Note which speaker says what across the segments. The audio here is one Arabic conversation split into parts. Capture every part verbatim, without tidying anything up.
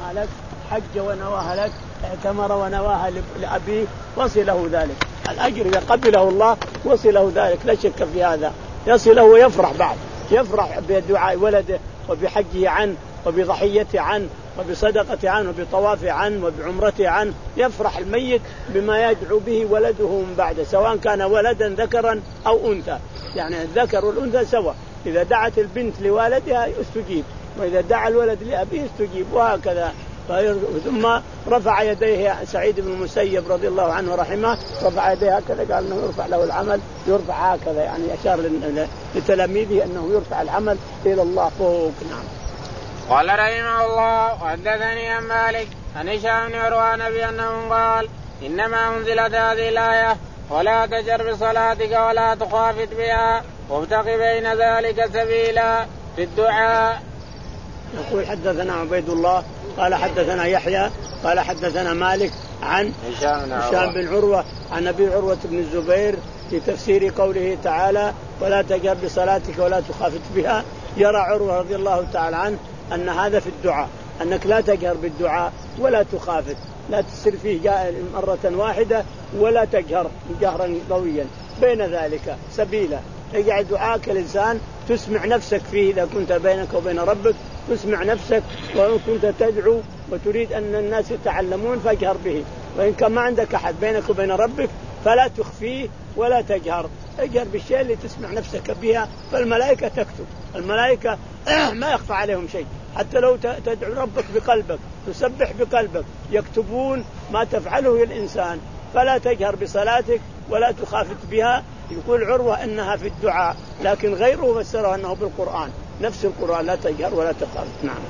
Speaker 1: ونواها لك، حج ونواها لك، اعتمر ونواها لأبيه، وصله ذلك الأجر إذا قبله الله، وصله ذلك لا شك في هذا، يصله ويفرح بعد، يفرح بدعاء ولده وبحجه عنه وبضحيته عنه وبصدقته عنه وبطوافه عنه وبعمرته عنه، يفرح الميت بما يدعو به ولده من بعده، سواء كان ولدا ذكرا أو أنثى، يعني الذكر والأنثى سوا، إذا دعت البنت لوالدها استجيب، وإذا دعا الولد لأبيه استجيب، وهكذا. ثم رفع يديه سعيد بن المسيب رضي الله عنه ورحمه، رفع يديه هكذا، قال انه يرفع له العمل، يرفع هكذا، يعني اشار لتلاميذه انه يرفع العمل الى الله فوق. نعم.
Speaker 2: قال رحمه الله وحدثني عن مالك عن هشام بن عروة بأنه قال انما انزلت هذه الآية ولا تجر بصلاتك ولا تخافت بها وابتغ بين ذلك سبيلا في الدعاء.
Speaker 1: يقول حدثنا عبيد الله قال حدثنا يحيى قال حدثنا مالك عن هشام بن عروة عن أبي عروة بن الزبير في تفسير قوله تعالى ولا تجهر بصلاتك ولا تخافت بها. يرى عروة رضي الله تعالى عنه أن هذا في الدعاء، أنك لا تجهر بالدعاء ولا تخافت، لا تسر فيه مرة واحدة ولا تجهر جهرا قويا، بين ذلك سبيلا. يجعل دعاءك الإنسان تسمع نفسك فيه، إذا كنت بينك وبين ربك تسمع نفسك، وإن كنت تدعو وتريد أن الناس يتعلمون فاجهر به، وإن كان ما عندك أحد بينك وبين ربك فلا تخفيه ولا تجهر، اجهر بالشيء اللي تسمع نفسك بها، فالملائكة تكتب، الملائكة ما يخفى عليهم شيء، حتى لو تدعو ربك بقلبك تسبح بقلبك يكتبون ما تفعله الإنسان. فلا تجهر بصلاتك ولا تخافت بها. يقول عروة أنها في الدعاء، لكن غيره فسره أنه بالقرآن، نفس القرآن لا تجهر ولا تخافت. نعم.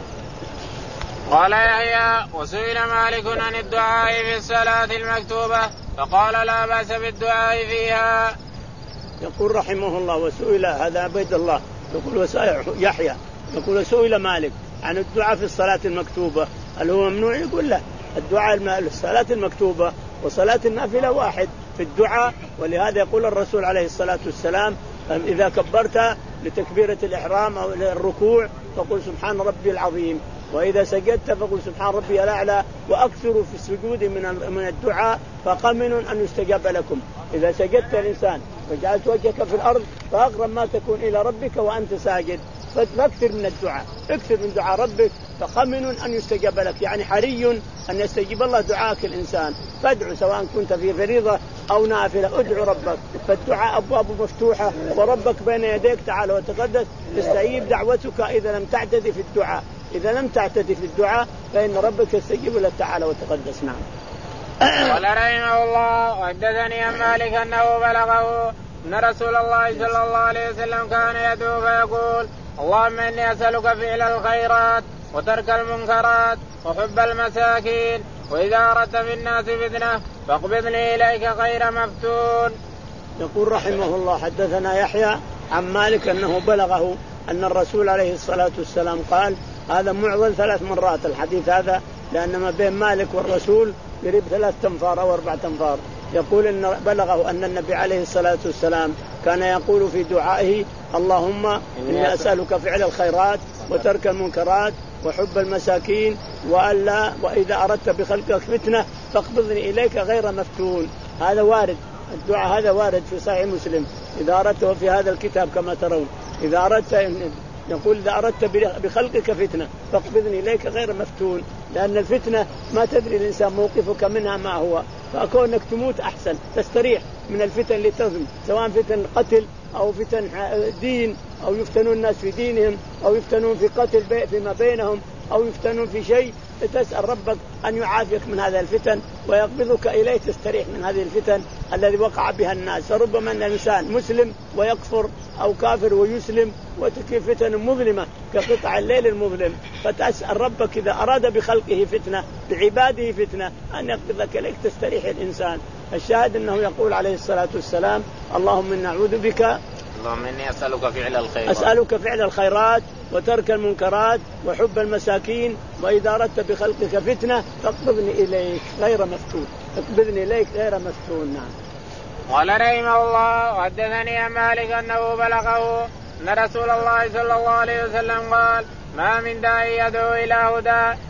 Speaker 2: قال يحيى وسئل مالك عن الدعاء في الصلاة المكتوبة فقال لا بأس بالدعاء فيها.
Speaker 1: يقول رحمه الله وسئل، هذا عبيد الله يقول وسئل يحيى يقول سئل مالك عن الدعاء في الصلاة المكتوبة هل هو ممنوع؟ يقول لا، الدعاء الصلاة المكتوبة وصلاة النافلة واحد في الدعاء. ولهذا يقول الرسول عليه الصلاة والسلام إذا كبرت لتكبيرة الإحرام أو الركوع فقل سبحان ربي العظيم، وإذا سجدت فقل سبحان ربي الأعلى، وأكثروا في السجود من من الدعاء فقمن أن يستجاب لكم. إذا سجدت الإنسان وجعلت وجهك في الأرض فأقرب ما تكون إلى ربك وأنت ساجد، فاكثر من الدعاء، اكثر من دعاء ربك فقمن أن يستجاب لك، يعني حري أن يستجيب الله دعاءك الإنسان. فادعو سواء كنت في فريضة أو نافلة، ادعو ربك، فالدعاء أبواب مفتوحة وربك بين يديك تعالى وتقدس، تستجيب دعوتك إذا لم تعتدي في الدعاء. إذا لم تعتدي في الدعاء فإن ربك يستجيب لك تعالى وتقدس. نعم.
Speaker 2: قال رحمه الله وحدثني عن مالك أنه بلغه أن رسول الله صلى الله عليه وسلم كان يدعو فيقول اللهم إني أسألك فعل الخيرات وترك المنكرات وحب المساكين، وإذا أردت في الناس فتنة فاقبضني إليك غير مفتون.
Speaker 1: يقول رحمه الله حدثنا يحيى عن مالك أنه بلغه أن الرسول عليه الصلاة والسلام قال، هذا معضل ثلاث مرات الحديث هذا، لأن ما بين مالك والرسول قريب ثلاث تنفار أو أربع تنفار. يقول إن بلغه أن النبي عليه الصلاة والسلام كان يقول في دعائه اللهم إني أسألك فعل الخيرات وترك المنكرات وحب المساكين وألا وإذا أردت بخلقك فتنة فاقبضني إليك غير مفتون. هذا وارد، الدعاء هذا وارد في صحيح مسلم إذا أردته في هذا الكتاب كما ترون. إذا أردت يقول إذا أردت بخلقك فتنة فاقبضني إليك غير مفتون، لأن الفتنة ما تدري الإنسان موقفك منها ما هو، فأكونك تموت أحسن، تستريح من الفتن اللي تظلم، سواء فتن قتل أو فتن دين أو يفتنون الناس في دينهم أو يفتنون في قتل فيما بينهم أو يفتنون في شيء، تسأل ربك أن يعافيك من هذا الفتن ويقبضك إليه تستريح من هذه الفتن الذي وقع بها الناس. فربما أن الإنسان مسلم ويكفر أو كافر ويسلم وتكون فتن مظلمة كقطع الليل المظلم، فتسأل ربك إذا أراد بخلقه فتنة بعباده فتنة أن يقبضك إليك تستريح الإنسان. الشاهد أنه يقول عليه الصلاة والسلام اللهم إنا نعوذ بك
Speaker 2: اللهم إني أسألك فعل الخيرات
Speaker 1: أسألك فعل الخيرات وترك المنكرات وحب المساكين، وإذا أردت بخلقك فتنة فاقبضني إليك غير مفتون، اقبضني إليك غير مفتون. نعم.
Speaker 2: قال رحمه الله وحدثني عن مالك أنه بلغه أن رسول الله صلى الله عليه وسلم قال ما من داعي يدعو إلى هدى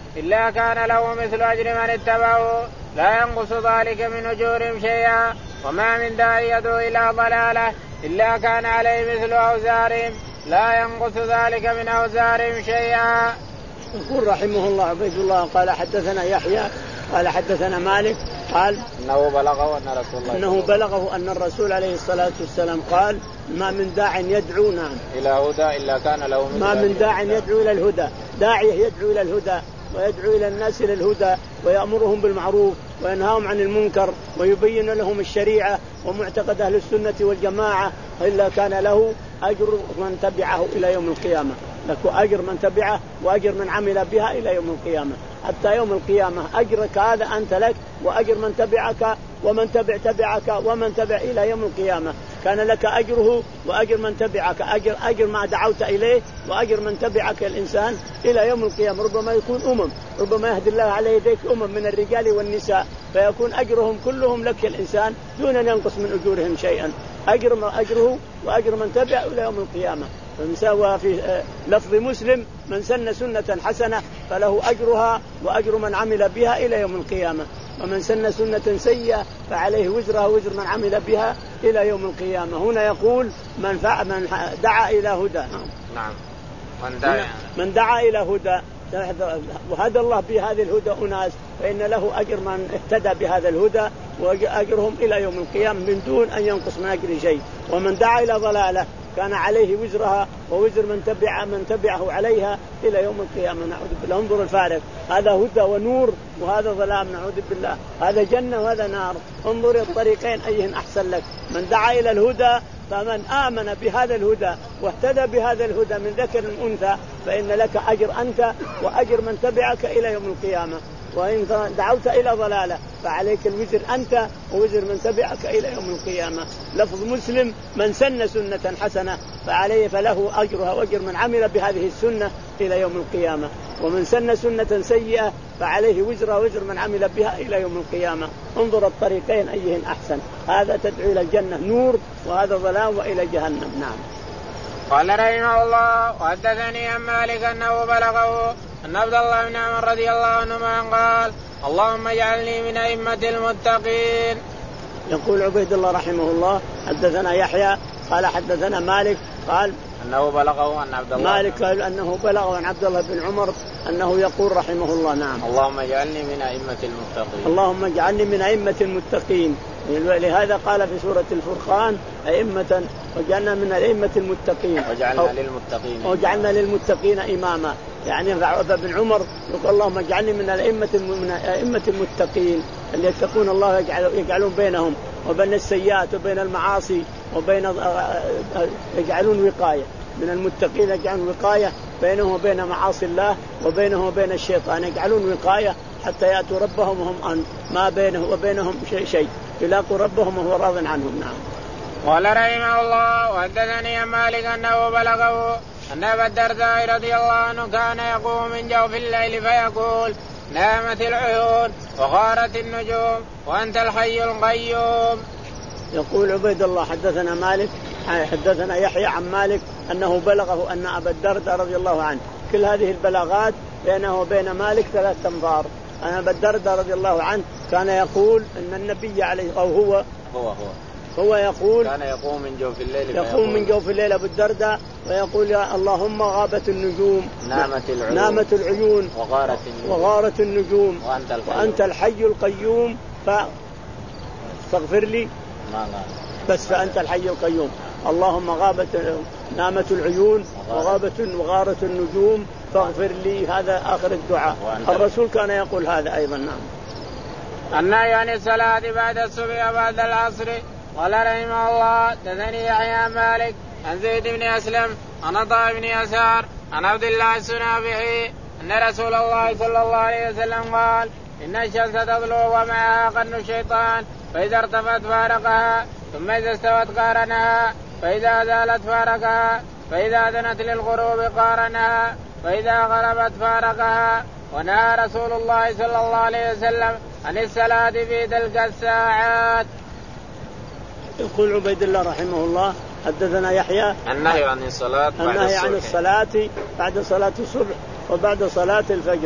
Speaker 2: إلا كان له مثل أجر من اتبعه لا ينقص ذلك من أجورهم شيئا وما من داعي يدعو إلى ضلالة إلا كان عليه مثل أوزارهم لا ينقص ذلك من أوزارهم شيئا.
Speaker 1: يقول رحمه الله عبيد الله قال حدثنا يحيى قال حدثنا مالك قال
Speaker 2: إنه بلغه أن رسول الله
Speaker 1: إنه بلغه أن الرسول عليه الصلاة والسلام قال ما من داع يدعونا
Speaker 2: إلى هدى إلا كان له مثل
Speaker 1: ما من داع يدعو إلى الهدى داعية يدعو إلى الهدى ويدعو إلى الناس إلى الهدى ويأمرهم بالمعروف وينهاهم عن المنكر ويبين لهم الشريعة ومعتقد أهل السنة والجماعة إلا كان له أجر من تبعه إلى يوم القيامة لك أجر من تبعه وأجر من عمل بها إلى يوم القيامة حتى يوم القيامة أجرك هذا أنت لك وأجر من تبعك ومن تبع تبعك ومن تبع إلى يوم القيامة كان لك أجره وأجر من تبعك أجر أجر ما دعوت إليه وأجر من تبعك الإنسان إلى يوم القيامة. ربما يكون أمم ربما يهدي الله على يديك أمم من الرجال والنساء فيكون أجرهم كلهم لك الإنسان دون أن ينقص من أجورهم شيئا أجر ما أجره وأجر من تبع إلى يوم القيامة. فمساوى في لفظ مسلم من سن سنة حسنة فله أجرها وأجر من عمل بها إلى يوم القيامة ومن سن سنة سيئة فعليه وزرها وزر من عمل بها إلى يوم القيامة. هنا يقول من, فع من دعا إلى هدى
Speaker 2: نعم من دعا,
Speaker 1: من دعا إلى هدى وهدى الله بهذه الهدى أناس فإن له أجر من اهتدى بهذا الهدى وأجرهم إلى يوم القيامة من دون أن ينقص من أجر شيء. ومن دعا إلى ضلالة كان عليه وزرها ووزر من تبع من تبعه عليها إلى يوم القيامة. نعوذ بالله. انظر الفارق هذا هدى ونور وهذا ظلام نعوذ بالله هذا جنة وهذا نار. انظر الطريقين أيهن أحسن لك. من دعا إلى الهدى فمن آمن بهذا الهدى واهتدى بهذا الهدى من ذكر أنثى فإن لك أجر أنت وأجر من تبعك إلى يوم القيامة. وإن دعوت إلى ضلالة فعليك الوزر أنت ووزر من تبعك إلى يوم القيامة. لفظ مسلم من سن سنة حسنة فعليه فله أجرها وأجر من عمل بهذه السنة إلى يوم القيامة ومن سن سنة سيئة فعليه وزرها وزر من عمل بها إلى يوم القيامة. انظر الطريقين أيهن أحسن هذا تدعو إلى الجنة نور وهذا ظلام وإلى جهنم. نعم.
Speaker 2: قال رحمه الله وحدثني عن مالك أنه بلغه أن عبد الله بن عمر رضي الله عنهما قال اللهم اجعلني من أئمة المتقين.
Speaker 1: يقول عبيد الله رحمه الله حدثنا يحيى قال حدثنا مالك قال
Speaker 2: أنه بلغه أن عبد الله
Speaker 1: مالك قال أنه بلغه عن عبد الله بن عمر أنه يقول رحمه الله نعم
Speaker 2: اللهم اجعلني من أئمة المتقين
Speaker 1: اللهم اجعلني من أئمة المتقين. لهذا قال في سورة الفرقان أئمة وجعلنا من الأئمة المتقين
Speaker 2: وجعلنا للمتقين
Speaker 1: وجعلنا للمتقين إماما. يعني ابن عمر يقول اللهم اجعلني من الأئمة من أئمة المتقين اللي يتقون الله يجعلون بينهم وبين السيئات وبين المعاصي وبين يجعلون وقاية من المتقين يجعلون وقاية بينهم وبين معاصي الله وبينهم وبين الشيطان يجعلون وقاية حتى يأتوا ربهم وهم أن ما بينه وبينهم شيء شيء يلاقوا ربهم وهو راض عنهم. نعم.
Speaker 2: قال رحمه الله وحدثني عن مالك أنه بلغه أن أبا الدرداء رضي الله عنه كان يقوم من جوف الليل فيقول نامت العيون وغارت النجوم وأنت الحي القيوم.
Speaker 1: يقول عبيد الله حدثنا مالك حدثنا يحيى عن مالك أنه بلغه أن أبا الدرداء رضي الله عنه كل هذه البلاغات بينه وبين مالك ثلاث أنفار. أنا أبا الدرداء رضي الله عنه كان يقول أن النبي عليه أو هو
Speaker 2: هو هو
Speaker 1: هو يقول
Speaker 2: كان يقوم من جوف الليل
Speaker 1: يقوم من جوف الليل أبو الدرداء ويقول يا اللهم غابت النجوم
Speaker 2: نامت العيون,
Speaker 1: نامت العيون
Speaker 2: وغارت النجوم,
Speaker 1: وغارت النجوم
Speaker 2: وأنت, الحي
Speaker 1: وأنت الحي القيوم فاغفر لي
Speaker 2: ما
Speaker 1: بس فأنت الحي القيوم. اللهم غابت نامت العيون وغابت وغارت النجوم فاغفر لي. هذا آخر الدعاء. الرسول كان يقول هذا أيضا. نعم.
Speaker 2: النهي عن الصلاة بعد الصبح وبعد العصر. قال رحمه الله حدثني يحيى عن مالك عن زيد بن أسلم عن عطاء بن يسار عن عبد الله السنابحي أن رسول الله صلى الله عليه وسلم قال إن الشمس تطلع ومعها قرن الشيطان فإذا ارتفعت فارقها ثم إذا استوت قارنها فإذا زالت فارقها فإذا دنت للغروب قارنها فإذا غربت فارقها. ونهى رسول الله صلى الله عليه وسلم عن الصلاة في تلك الساعات.
Speaker 1: يقول عبيد الله رحمه الله حدثنا يحيى
Speaker 2: النهي عن الصلاة
Speaker 1: النهي عن الصلاة بعد صلاة الصبح وبعد صلاة الفجر.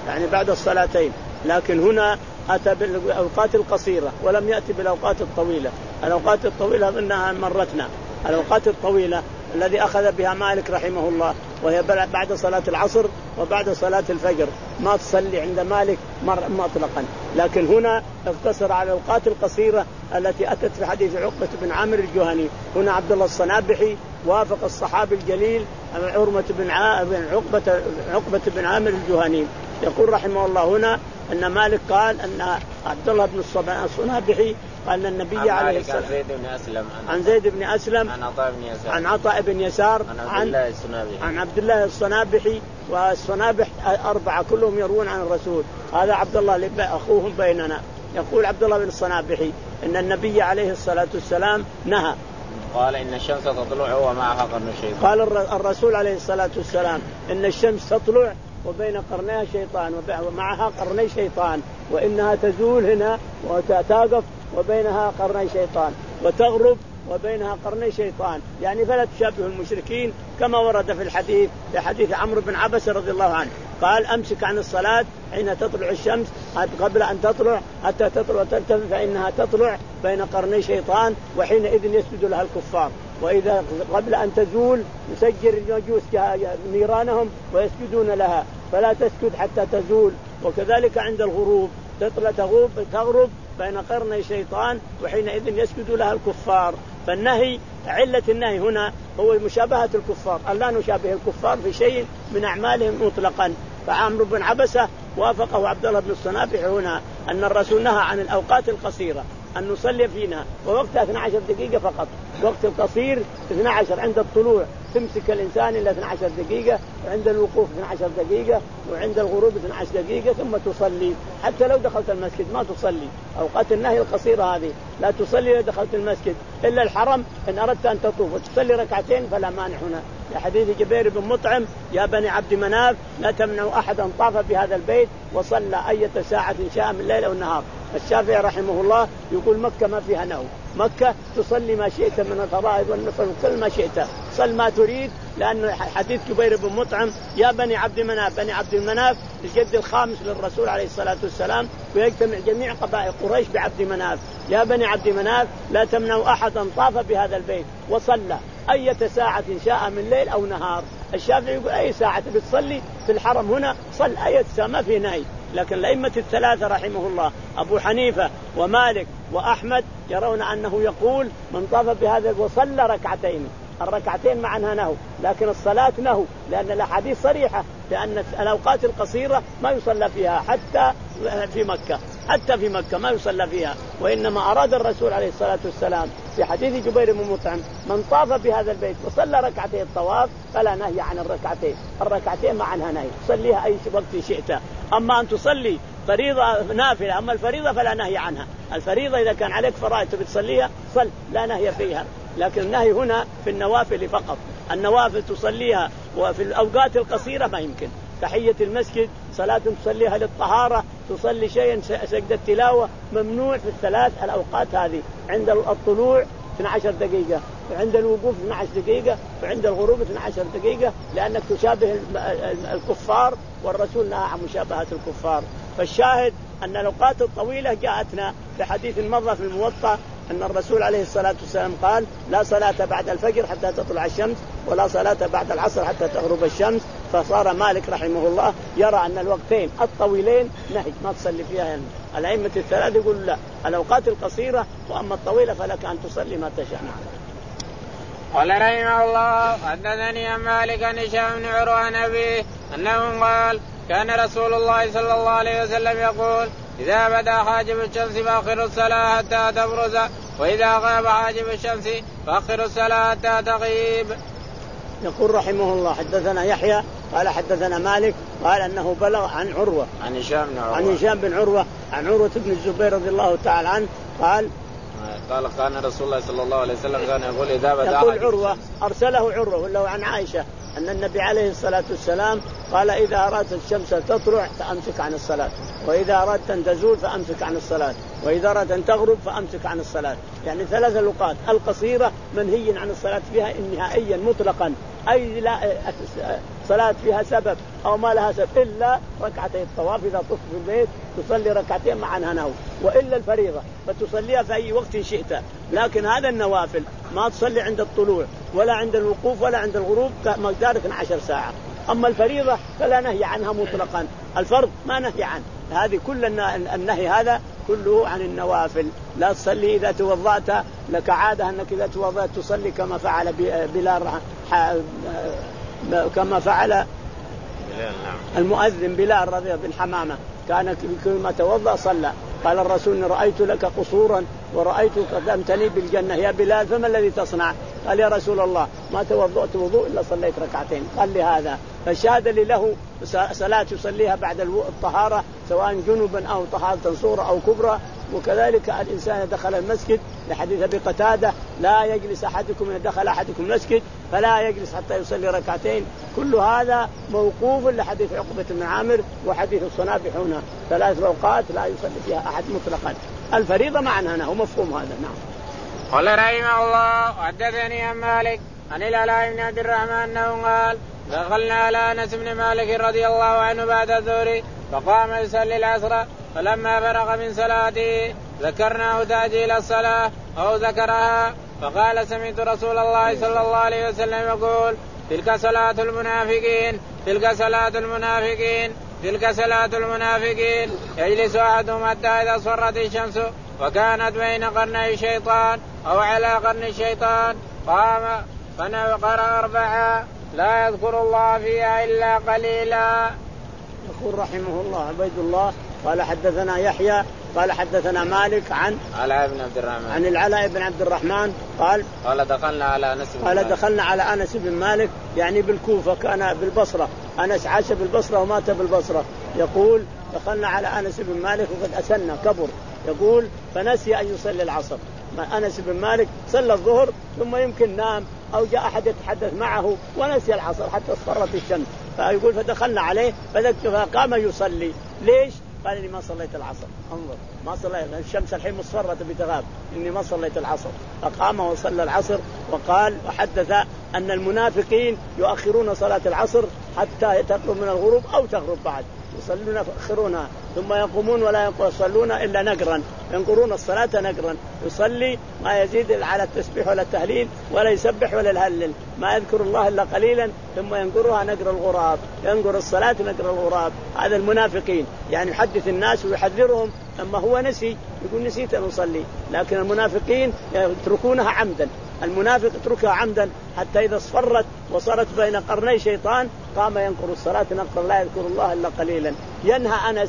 Speaker 1: يعني بعد الصلاتين. لكن هنا أتى بالأوقات القصيرة ولم يأتي بالأوقات الطويلة. الأوقات الطويلة أظنها مرتنا. الأوقات الطويلة الذي أخذ بها مالك رحمه الله وهي بعد صلاة العصر وبعد صلاة الفجر، ما تصلي عند مالك مطلقا. لكن هنا اقتصر على الأوقات القصيرة التي أتت في حديث عقبة بن عامر الجهني. هنا عبد الله الصنابحي وافق الصحابي الجليل عروة بن عقبة عقبة بن عامر الجهني، يقول رحمه الله هنا أن مالك قال أن عبد الله بن الصنابحي قال أن النبي عليه الصلاة والسلام عن زيد بن أسلم
Speaker 2: عن عطاء بن يسار
Speaker 1: عن عطاء بن يسار
Speaker 2: عن,
Speaker 1: عن عبد الله الصنابحي. والصنابح أربعة كلهم يروون عن الرسول. هذا عبد الله أخوهم بيننا. يقول عبد الله بن الصنابحي أن النبي عليه الصلاة والسلام نهى،
Speaker 2: قال إن الشمس تطلع ومعها قرن الشيطان.
Speaker 1: قال الرسول عليه الصلاة والسلام إن الشمس تطلع وبين قرنيها شيطان ومعها قرني شيطان، وإنها تزول هنا وتتاقف وبينها قرني شيطان، وتغرب وبينها قرني شيطان، يعني فلا تشابه المشركين كما ورد في الحديث في حديث عمرو بن عبسة رضي الله عنه قال أمسك عن الصلاة حين تطلع الشمس قبل أن تطلع حتى تطلع وترتفع فإنها تطلع بين قرني شيطان وحينئذ يسجد لها الكفار، وإذا قبل أن تزول يسجر المجوس نيرانهم ويسجدون لها، فلا تسجد حتى تزول. وكذلك عند الغروب تطلع تغرب تغرب بين قرني شيطان وحينئذ يسجد لها الكفار. فالنهي علة النهي هنا هو مشابهة الكفار، ألا نشابه الكفار في شيء من أعمالهم مطلقا. فعمرو بن عبسة وافقه عبد الله بن الصنابح هنا أن الرسول نهى عن الأوقات القصيرة أن نصلي فينا ووقتها اثنتي عشرة دقيقة فقط. وقت القصير اثنتي عشرة عند الطلوع تمسك الإنسان إلى اثنتي عشرة دقيقة، وعند الوقوف اثنتي عشرة دقيقة، وعند الغروب اثنتي عشرة دقيقة، ثم تصلي. حتى لو دخلت المسجد ما تصلي. أوقات النهي القصيرة هذه لا تصلي إذا دخلت المسجد إلا الحرم إن أردت أن تطوف وتصلي ركعتين فلا مانع هنا. لحديث جبير بن مطعم يا بني عبد مناف لا تمنعوا أحدا طاف بهذا البيت وصلى أية ساعة شاء من الليل أو النهار. الشافعي رحمه الله يقول مكة ما فيها نوم، مكة تصلي ما شئت من الفرائض والنفل كل ما شئت، صل ما تريد، لأن حديث جبير بن مطعم يا بني عبد مناف، بني عبد المناف الجد الخامس للرسول عليه الصلاة والسلام، ويجتمع جميع قبائل قريش بعبد مناف. يا بني عبد مناف لا تمنعوا أحدا طاف بهذا البيت وصلى أية ساعة شاء من ليل أو نهار. الشافعي يقول أي ساعة بتصلي في الحرم هنا صل أية ساعة ما في نهي. لكن الأئمة الثلاثة رحمه الله أبو حنيفة ومالك وأحمد يرون أنه يقول من طاف بهذا وصلى ركعتين، الركعتين معناها نهو، لكن الصلاة نهو، لأن الأحاديث صريحة لأن الأوقات القصيرة ما يصلى فيها حتى في مكة، حتى في مكة ما يصلى فيها. وإنما أراد الرسول عليه الصلاة والسلام في حديث جبير بن مطعم من طاف بهذا البيت وصلى ركعتين الطواف فلا نهي عن الركعتين، الركعتين معناها نهي، صليها أي وقت شئت. أما أن تصلي فريضة نافلة، أما الفريضة فلا نهي عنها. الفريضة إذا كان عليك فرائض بتصليها صل لا نهي فيها، لكن النهي هنا في النوافل فقط. النوافل تصليها وفي الأوقات القصيرة ما يمكن. تحية المسجد صلاة تصليها للطهارة، تصلي شيئا سجد التلاوة ممنوع في الثلاث الأوقات هذه. عند الطلوع اثنتي عشرة دقيقة، وعند الوقوف اثنتي عشرة دقيقة، وعند الغروب اثنتي عشرة دقيقة، لأنك تشابه الكفار والرسول نهى عن مشابهة الكفار. فالشاهد أن الأوقات الطويلة جاءتنا في حديث مضى في الموطأ أن الرسول عليه الصلاة والسلام قال لا صلاة بعد الفجر حتى تطلع الشمس ولا صلاة بعد العصر حتى تغرب الشمس. فصار مالك رحمه الله يرى أن الوقتين الطويلين نهي ما تصلي فيها. يعني الأئمة الثلاثة يقول لا، الأوقات القصيرة وأما الطويلة فلك أن تصلي ما تشاء.
Speaker 2: قال رحمه الله حدثني عن مالك عن هشام بن عروة عن أبيه أنه قال كان رسول الله صلى الله عليه وسلم يقول إذا بدا حاجب الشمس فأخروا الصلاة حتى تبرز، وإذا غاب حاجب الشمس فأخروا الصلاة حتى تغيب.
Speaker 1: يقول رحمه الله حدثنا يحيى قال حدثنا مالك قال أنه بلغ عن عروة
Speaker 2: عن هشام بن عروة
Speaker 1: عن هشام بن عروة عن عروة بن الزبير رضي الله تعالى عنه قال
Speaker 2: قال كان رسول الله صلى الله عليه وسلم كان يقول إذا بدا
Speaker 1: يقول عروة أرسله عروة وله عن عائشة أن النبي عليه الصلاة والسلام قال إذا أردت الشمس تطلع فأمسك عن الصلاة، وإذا أردت أن تزول فأمسك عن الصلاة. وإذا أردت أن تغرب فأمسك عن الصلاة. يعني ثلاث الأوقات القصيرة منهي عن الصلاة فيها نهائيا مطلقا، أي لا صلاة فيها سبب أو ما لها سبب إلا ركعتي الطواف إذا طفت في البيت تصلي ركعتين مع نهو، وإلا الفريضة فتصليها في أي وقت شئت. لكن هذا النوافل ما تصلي عند الطلوع ولا عند الوقوف ولا عند الغروب مقدار اثنتي عشرة ساعة. أما الفريضة فلا نهي عنها مطلقا، الفرض ما نهي عنه. هذه كل النهي هذا كله عن النوافل. لا تصلي إذا توضأت، لك عادة أنك إذا توضأت تصلي كما فعل بلال كما فعل المؤذن بلال رضي بن حمامة، كان كلما توضأ صلى. قال الرسول رأيت لك قصورا ورأيتك قدمتني بالجنة يا بلال فما الذي تصنع؟ قال يا رسول الله ما توضأت وضوء إلا صليت ركعتين. قال لي هذا، فشهد لي له صلاة يصليها بعد الطهارة سواء جنبا أو طهارة صغرى أو كبرى. وكذلك الإنسان دخل المسجد لحديث أبي قتادة لا يجلس أحدكم إذا دخل أحدكم المسجد فلا يجلس حتى يصلي ركعتين. كل هذا موقوف لحديث عقبة بن عامر وحديث الصنابح هنا، ثلاث أوقات لا يصلي فيها أحد مطلقا. الفريضة معناها هو مفهوم هذا. نعم.
Speaker 2: قال رحمه الله حدثني عن مالك عن العلاء بن عبد الرحمن أنه قال دخلنا على أنس بن مالك رضي الله عنه بعد الظهر فقام يصلي العصر، فلما فرغ من صلاته ذكرناه تأجيل الصلاة أو ذكرها، فقال سمعت رسول الله صلى الله عليه وسلم يقول تلك صلاة المنافقين تلك صلاة المنافقين تلك صلاة المنافقين يجلس أحدهم حتى إذا صرت الشمس وكانت بين قرني الشيطان أو على قرن الشيطان قام فقرأ أربعة لا يذكر الله فيها إلا قليلا.
Speaker 1: يقول رحمه الله عبيد الله قال حدثنا يحيى قال حدثنا مالك عن
Speaker 2: العلاء بن عبد الرحمن
Speaker 1: عن العلاء بن عبد الرحمن قال
Speaker 2: قال دخلنا على أنس بن
Speaker 1: قال
Speaker 2: مالك.
Speaker 1: دخلنا على أنس بن مالك يعني بالكوفة، كان بالبصرة، أنس عاش بالبصرة ومات بالبصرة. يقول دخلنا على أنس بن مالك وقد أسن كبر، يقول فنسي أن يصلي العصر. أنس بن مالك صلى الظهر ثم يمكن نام أو جاء أحد يتحدث معه ونسي العصر حتى اصفرت الشمس، فيقول فدخلنا عليه فقام يصلي. ليش؟ قال إني ما صليت العصر. انظر ما صليت، الشمس الحين مصفرة بتغاب، إني ما صليت العصر. فقام وصلى العصر. وقال وحدث أن المنافقين يؤخرون صلاة العصر حتى تقرب من الغروب أو تغرب بعد، يصلون يؤخرونها ثم يقومون ولا يصلون إلا نقرا، ينقرون الصلاة نقرا، يصلي ما يزيد على التسبيح ولا التهليل ولا يسبح ولا يهلل، ما يذكر الله إلا قليلا ثم ينقرها نقر الغراب، ينقر الصلاة نقر الغراب. هذا المنافقين يعني يحدث الناس ويحذرهم، أما هو نسي يقول نسيت أن أصلي. لكن المنافقين يتركونها عمدا، المنافق يتركها عمدا حتى إذا اصفرت وصارت بين قرني شيطان قام ينقر الصلاة نقرا لا يذكر الله إلا قليلا. ينهى أنس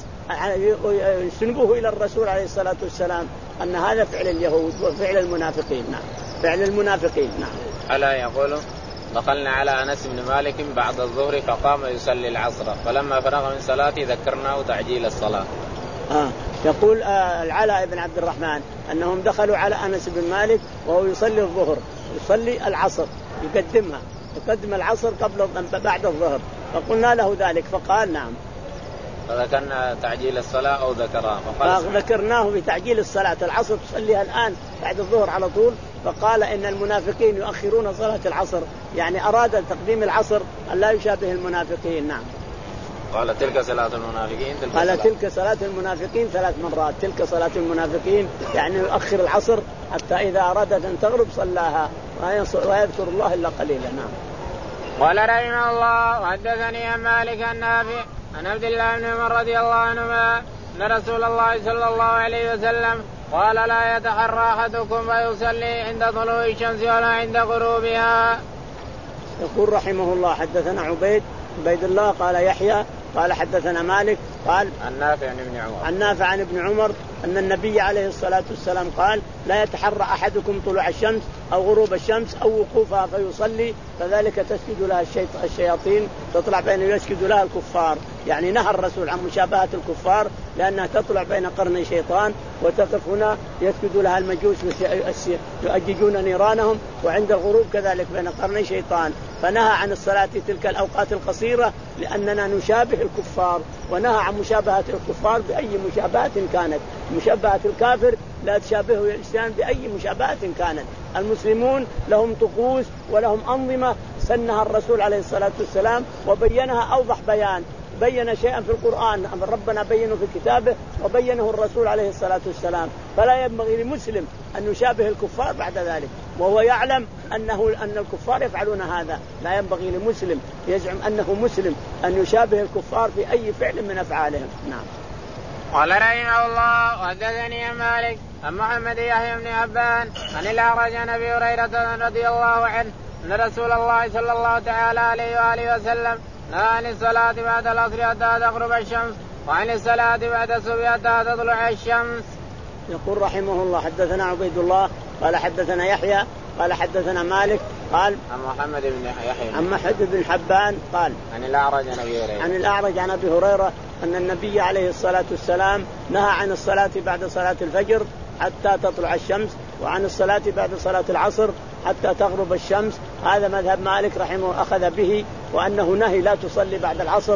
Speaker 1: يسنبه إلى الرسول عليه الصلاة والسلام أن هذا فعل اليهود وفعل المنافقين. نعم فعل المنافقين. نعم.
Speaker 2: ألا يقول دخلنا على أنس بن مالك بعد الظهر فقام يصلي العصر، فلما فرغ من صلاته ذكرناه تعجيل الصلاة.
Speaker 1: آه. يقول آه العلاء بن عبد الرحمن أنهم دخلوا على أنس بن مالك وهو يصلي الظهر، يصلي العصر، يقدمها يقدم العصر قبل بعد الظهر، فقلنا له ذلك فقال نعم.
Speaker 2: فذكرنا تعجيل الصلاة أو ذكرها؟
Speaker 1: ذكرناه بتعجيل الصلاة، العصر تصليها الآن بعد الظهر على طول. فقال إن المنافقين يؤخرون صلاة العصر، يعني أراد تقديم العصر أن لا يشابه المنافقين. نعم.
Speaker 2: قال تلك صلاة المنافقين تلك
Speaker 1: قال
Speaker 2: صلاة.
Speaker 1: تلك صلاة المنافقين ثلاث مرات، تلك صلاة المنافقين يعني يؤخر العصر حتى إذا أرادت أن تغرب صلاها ويذكر الله إلا قليلا. نعم.
Speaker 2: قال رحمه الله وحدثني عن مالك النافع عن عبد الله بن عمر رضي الله عنهما أن رسول الله صلى الله عليه وسلم قال لا يتحرى أحدكم فيصلي عند طلوع الشمس ولا عند غروبها.
Speaker 1: يقول رحمه الله حدثنا عبيد عبيد الله قال يحيى قال حدثنا مالك قال
Speaker 2: عن نافع عن ابن عمر
Speaker 1: عن نافع عن ابن عمر أن النبي عليه الصلاة والسلام قال لا يتحرى أحدكم طلوع الشمس أو غروب الشمس أو وقوفها فيصلي فذلك تسجد لها الشياطين تطلع بين يسجد لها الكفار. يعني نهى الرسول عن مشابهة الكفار لأنها تطلع بين قرني شيطان وتقف هنا يسجد لها المجوس يؤججون نيرانهم وعند الغروب كذلك بين قرني شيطان. فنهى عن الصلاة في تلك الأوقات القصيرة لأننا نشابه الكفار ونهى عن مشابهة الكفار بأي مشابهة كانت. مشابهة الكافر لا تشابهه الإسلام بأي مشابهة كانت. المسلمون لهم طقوس ولهم أنظمة سنها الرسول عليه الصلاة والسلام وبينها أوضح بيان. بين شيئا في القرآن ربنا بينه في كتابه وبينه الرسول عليه الصلاة والسلام. فلا ينبغي لمسلم أن يشابه الكفار بعد ذلك وهو يعلم أنه أن الكفار يفعلون هذا. لا ينبغي لمسلم يزعم أنه مسلم أن يشابه الكفار في أي فعل من أفعالهم. نعم.
Speaker 2: قال رحمه الله وحدثني مالك عن محمد يحيى بن حبان عن الأعرج عن أبي هريرة رضي الله عنه أن رسول الله صلى الله تعالى عليه وآله وسلم نهى عن الصلاة بعد العصر حتى تغرب الشمس وعن الصلاة بعد الصبح حتى تطلع الشمس.
Speaker 1: يقول رحمه الله حدثنا عبيد الله قال حدثنا يحيى قال حدثنا مالك قال
Speaker 2: عن محمد بن يحيى
Speaker 1: عن محمد بن حبان قال
Speaker 2: عن الأعرج عن أبي هريرة
Speaker 1: عن الأعرج عن أبي هريرة أن النبي عليه الصلاة والسلام نهى عن الصلاة بعد صلاة الفجر حتى تطلع الشمس وعن الصلاة بعد صلاة العصر حتى تغرب الشمس. هذا مذهب مالك رحمه أخذ به وأنه نهي لا تصلي بعد العصر.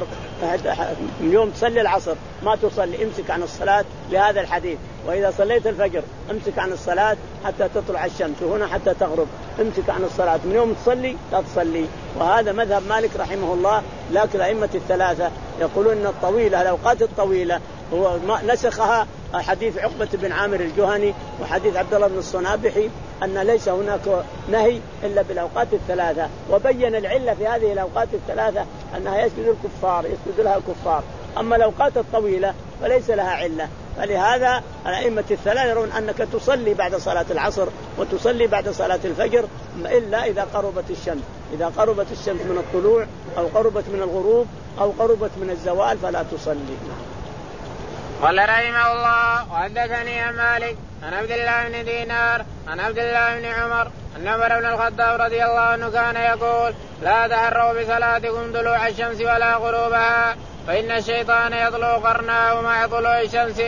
Speaker 1: اليوم تصلي العصر ما تصلي امسك عن الصلاة لهذا الحديث. وإذا صليت الفجر امسك عن الصلاة حتى تطلع الشمس وهنا حتى تغرب امسك عن الصلاة. من يوم تصلي لا تصلي. وهذا مذهب مالك رحمه الله. لكن أئمة الثلاثة يقولون أن الطويلة الأوقات الطويلة هو نسخها حديث عقبة بن عامر الجهني وحديث عبد الله بن الصنابحي أن ليس هناك نهي إلا بالأوقات الثلاثة. وبين العلة في هذه الأوقات الثلاثة أنها يسجد الكفار يسجد لها الكفار. أما الأوقات الطويلة فليس لها علة. فلهذا الأئمة الثلاثة يرون أنك تصلي بعد صلاة العصر وتصلي بعد صلاة الفجر إلا إذا قربت الشمس. إذا قربت الشمس من الطلوع أو قربت من الغروب أو قربت من الزوال فلا تصلي.
Speaker 2: قال رحمه الله وحدثني عن مالك عن عبد الله بن دينار عن عبد الله بن عمر أن عمر بن الخطاب رضي الله عنه كان يقول لا تحروا بصلاتكم طلوع الشمس ولا غروبها فإن الشيطان يطلع قرناه مع طلوع الشمس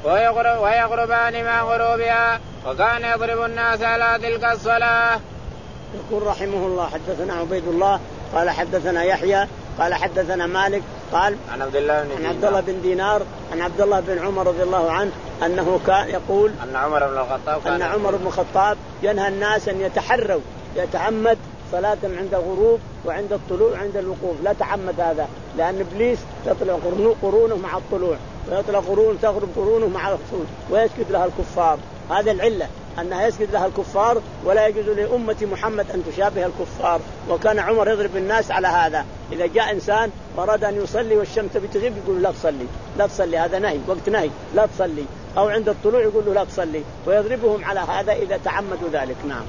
Speaker 2: ويغربان مع غروبها وكان يضرب الناس على تلك الصلاة.
Speaker 1: يقول رحمه الله حدثنا عبيد الله قال حدثنا يحيى قال حدثنا مالك قال
Speaker 2: عن عبد الله بن
Speaker 1: عن عبد الله بن دينار عن عبد الله بن عمر رضي الله عنه أنه كان يقول
Speaker 2: أن عمر بن الخطاب
Speaker 1: أن عمر بن الخطاب ينهى الناس أن يتحروا يتعمد صلاة عند الغروب وعند الطلوع وعند الوقوف. لا تعمد هذا لأن إبليس تطلع قرونه مع الطلوع ويطلع قرون تغرب قرونه مع الغروب ويسجد لها الكفار. هذا العلة أنها يسجد لها الكفار ولا يجوز لأمة محمد أن تشابه الكفار. وكان عمر يضرب الناس على هذا. إذا جاء إنسان أراد أن يصلي والشمس بتغيب يقول لا تصلي لا تصلي هذا نهي وقت نهي لا تصلي. أو عند الطلوع يقول له لا تصلي ويضربهم على هذا إذا تعمدوا ذلك. نعم.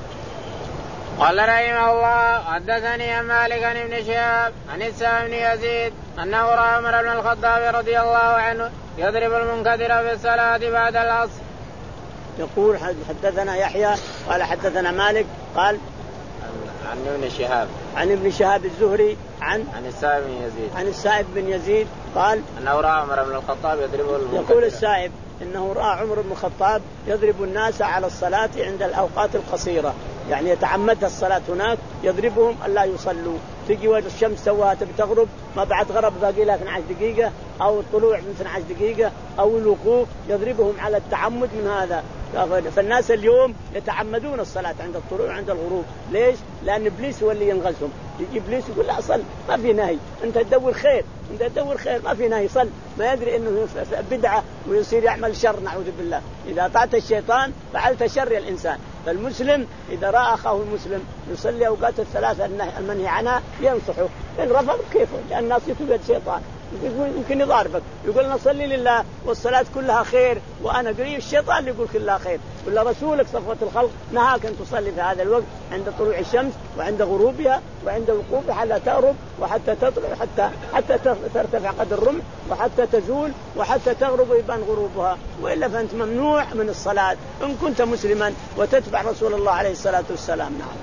Speaker 2: قال رحمه الله حدثني عن مالك عن ابن شهاب عن السائب بن يزيد أنه رأى عمر بن الخطاب رضي الله عنه يضرب المنكدر في الصلاة بعد العصر.
Speaker 1: يقول حدثنا يحيى قال حدثنا مالك قال
Speaker 2: عن ابن شهاب
Speaker 1: عن ابن شهاب الزهري عن
Speaker 2: عن السائب بن يزيد
Speaker 1: عن السائب بن يزيد قال
Speaker 2: أنه رأى عمر بن الخطاب يضرب المنكدر.
Speaker 1: يقول السائب إنه رأى عمر بن الخطاب يضرب الناس على الصلاة عند الأوقات القصيرة يعني يتعمدها الصلاة هناك يضربهم ألا يصلوا. تجي وجه الشمس سواها تبي تغرب ما بعد غرب باقي لها اثنتي عشرة دقيقة أو الطلوع من اثنتي عشرة دقيقة أو الوقوف يضربهم على التعمد من هذا. فالناس اليوم يتعمدون الصلاة عند الطلوع وعند الغروب. ليش؟ لأن إبليس هو اللي ينغزهم. يجي إبليس يقول لا صل ما في نهي أنت تدور خير أنت تدور خير ما في نهي صل. ما يدري إنه بدعة ويصير يعمل شر نعوذ بالله. إذا طاعت الشيطان فعلت شر الإنسان. فالمسلم إذا رأى أخاه المسلم يصلي أوقات الثلاثة المنهي عنها ينصحه إن رفض كيفه لأن ناصيته بيد شيطان. يمكن يضاربك، يقول نصلي لله والصلاة كلها خير وأنا قريب، الشيطان اللي يقول كلها خير. ولا رسولك صفوة الخلق نهاك أن تصلي في هذا الوقت عند طلوع الشمس وعند غروبها وعند وقوفها حتى تغرب وحتى تطلع حتى حتى ترتفع قدر الرمح وحتى تزول وحتى تغرب ويبان غروبها، وإلا فأنت ممنوع من الصلاة إن كنت مسلما وتتبع رسول الله عليه الصلاة والسلام. نعم.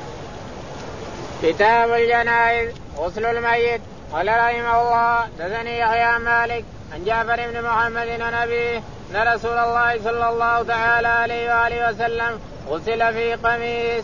Speaker 2: كتاب الجنائز غسل الميت. قال رحمه الله دثني يحيى مالك عن جعفر بن محمد عن أبيه أن رسول الله صلى الله تعالى عليه وآله وسلم غسل في قميص.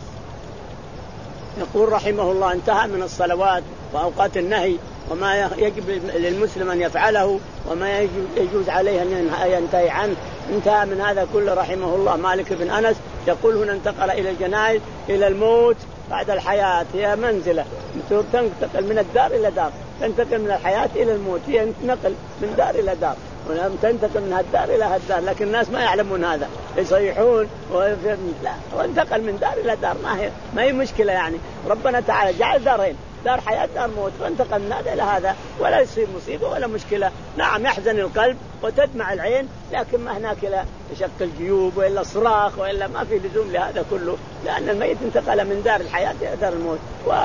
Speaker 1: يقول رحمه الله انتهى من الصلوات وأوقات النهي وما يجب للمسلم أن يفعله وما يجوز عليه أن ينتهي عنه، انتهى من هذا كله رحمه الله. مالك بن أنس يقول هنا انتقل إلى الجنائز إلى الموت بعد الحياة، هي منزلة تنتقل من الدار إلى دار، تنتقل من الحياة إلى الموت، هي نقل من دار إلى دار ولم تنتقل من هالدار إلى هالدار، لكن الناس ما يعلمون هذا، يصيحون لا، وانتقل من دار إلى دار، ما هي ما هي مشكلة يعني. ربنا تعالى جعل دارين، دار حياة دار موت، فانتقل من هذا إلى هذا ولا يصير مصيبة ولا مشكلة. نعم يحزن القلب وتدمع العين، لكن ما هناك لا شق الجيوب وإلا صراخ وإلا، ما في لزوم لهذا كله، لأن الميت انتقل من دار الحياة إلى دار الموت.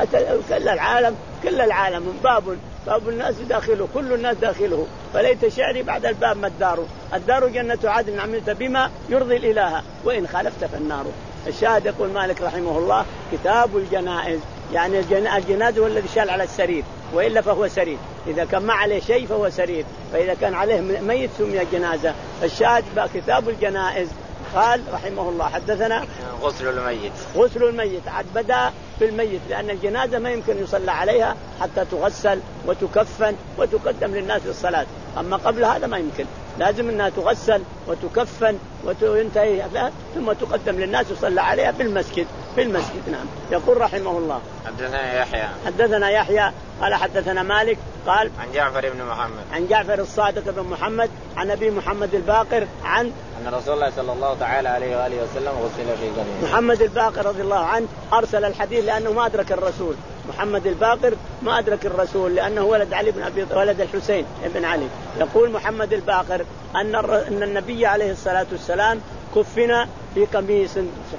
Speaker 1: وكل العالم كل العالم باب باب الناس داخله، كل الناس داخله، فليت شعري بعد الباب ما الدار، الدار جنة عدن عملت بما يرضي الإله وإن خالفت فالنار. الشاهد يقول مالك رحمه الله كتاب الجنائز، يعني الجنازة هو الذي شال على السرير، وإلا فهو سرير، إذا كان ما عليه شيء فهو سرير، فإذا كان عليه ميت سمي جنازة. الشاهد بقى كتاب الجنائز. قال رحمه الله حدثنا
Speaker 2: غسل الميت.
Speaker 1: غسل الميت عاد بدأ بالميت، لأن الجنازة ما يمكن يصلى عليها حتى تغسل وتكفن وتقدم للناس للصلاة، أما قبل هذا ما يمكن، لازم أنها تغسل وتكفن وتنتهي ثم تقدم للناس وصلى عليها بالمسجد بالمسجد. نعم. يقول رحمه الله
Speaker 2: حدثنا يحيى
Speaker 1: حدثنا يحيى قال حدثنا مالك قال
Speaker 2: عن جعفر بن محمد
Speaker 1: عن جعفر الصادق بن محمد عن أبي محمد الباقر عن
Speaker 2: أن رسول الله صلى الله تعالى عليه وآله وسلم غسل في قميص.
Speaker 1: محمد الباقر رضي الله عنه أرسل الحديث لأنه ما أدرك الرسول، محمد الباقر ما أدرك الرسول لأنه ولد علي بن أبي ولد الحسين بن علي. يقول محمد الباقر أن أن النبي عليه الصلاة والسلام كفن في قميص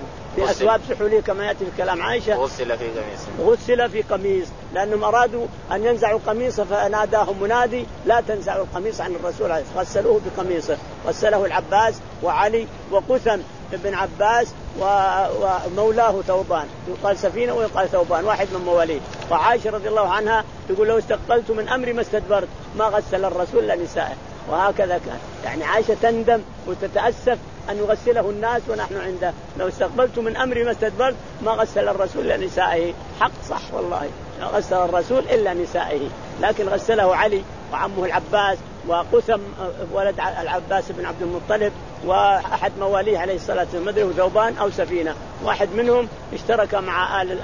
Speaker 1: في أسواب سحولية كما يأتي في كلام عائشة،
Speaker 2: غسل في قميص
Speaker 1: غسل في قميص، لأنهم أرادوا أن ينزعوا قميصه فناداهم منادي لا تنزعوا القميص عن الرسول عليه، غسلوه بقميصه، غسله العباس وعلي وقثم ابن عباس ومولاه ثوبان، يقال سفينة ويقال ثوبان واحد من مواليه. وعائشة رضي الله عنها تقول لو استقبلت من أمري ما استدبرت ما غسل الرسول لنسائه، وهكذا كان، يعني عائشة تندم وتتأسف أن يغسله الناس ونحن عنده، لو استقبلت من أمري ما استدبرت ما غسل الرسول لنسائه. حق صح والله، لا غسل الرسول إلا نسائه، لكن غسله علي وعمه العباس وقثم ولد العباس بن عبد المطلب وأحد مواليه عليه الصلاة والسلام، مدري ثوبان أو سفينة، واحد منهم اشترك مع آل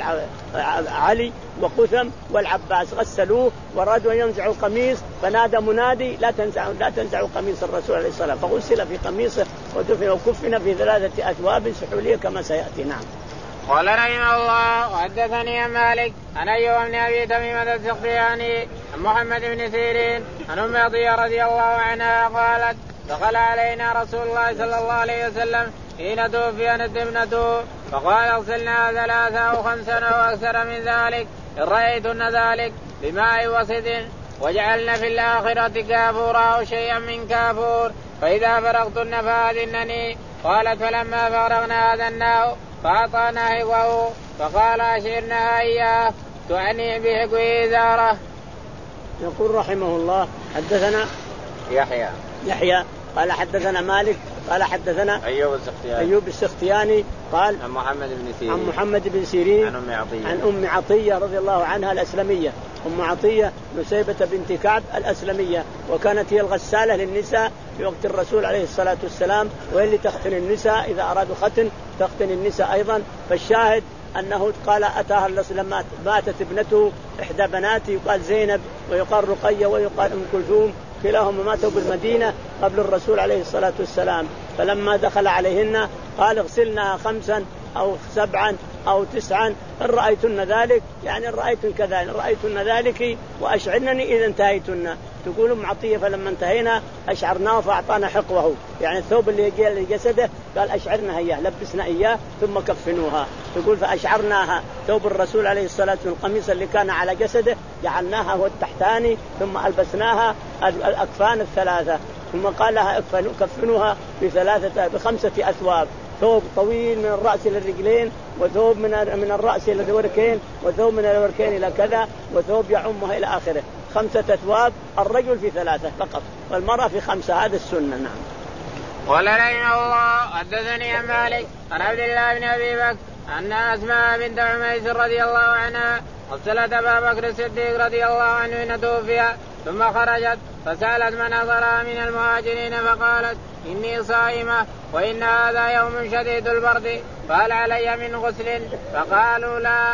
Speaker 1: علي وقثم والعباس، غسلوه ورادوا أن ينزعوا القميص فنادى منادي لا تنزعوا لا تنزعوا قميص الرسول عليه الصلاة والسلام، فغسل في قميصه ودفن وكفن في ثلاثة أثواب سحولية كما سيأتي. نعم.
Speaker 2: قال رحمه الله وحدثني مالك عن أيوب بن أبي تميمة السختياني عن محمد بن سيرين عن أم عطية رضي الله عنها قالت دخل علينا رسول الله صلى الله عليه وسلم حين توفيت ابنته فقال اغسلنا ثلاثة أو خمسة أو أكثر من ذلك إن رأيتن ذلك بماء وسد وجعلنا في الآخرة كافورا أو شيئا من كافور فإذا فرغتن فأذنني. قالت فلما فرغنا أذناه فأعطانا حقوه فقال أشرنا إياه تعني بحقوه إزاره.
Speaker 1: يقول رحمه الله حدثنا
Speaker 2: يحيى
Speaker 1: يحيى قال حدثنا مالك قال حدثنا
Speaker 2: أيوب السختياني
Speaker 1: أيوب السختياني قال
Speaker 2: عن محمد بن سيرين
Speaker 1: عن محمد بن سيرين
Speaker 2: عن أم عطية
Speaker 1: عن أم عطية رضي الله عنها الأسلمية، أم عطية نسيبة بنت كعب الأسلمية، وكانت هي الغسالة للنساء في وقت الرسول عليه الصلاة والسلام، وهي اللي تختن النساء إذا أرادوا ختن تختن النساء أيضا. فالشاهد أنه قال أتاها لما ماتت ابنته إحدى بناتي يقال زينب ويقال رقية ويقال أم كلثوم، كلاهما ماتوا بالمدينة قبل الرسول عليه الصلاة والسلام، فلما دخل عليهن قال اغسلنا خمسا أو سبعا أو تسعا إن رأيتن ذلك، يعني إن رأيتن كذا إن رأيتن ذلك وأشعرنني إذا انتهيتن. تقول أم عطية فلما انتهينا أشعرناه فأعطانا حقوه، يعني الثوب اللي يجي لجسده قال أشعرنا إياه لبسنا إياه ثم كفنوها. تقول فأشعرناها ثوب الرسول عليه الصلاة والسلام القميص اللي كان على جسده جعلناها هو التحتاني ثم ألبسناها الأكفان الثلاثة، ثم قال لها كفنوها بثلاثة بخمسة أثواب، ثوب طويل من الرأس إلى الرجلين، وثوب من من الرأس إلى الوركين، وثوب من الوركين إلى كذا، وثوب يعمها إلى آخره. خمسة أثواب، الرجل في ثلاثة فقط والمرأة في خمسة، هذا السنة. نعم.
Speaker 2: قال رحمه الله حدثني عن مالك عن عبد الله بن أبي بكر أن أسماء بنت عميس رضي الله عنها غسلت أبا بكر الصديق رضي الله عنه حين توفي، ثم خرجت فسألت من حضرها من المهاجرين فقالت إني صائمة وإن هذا يوم شديد البرد فهل علي من غسل؟ فقالوا لا.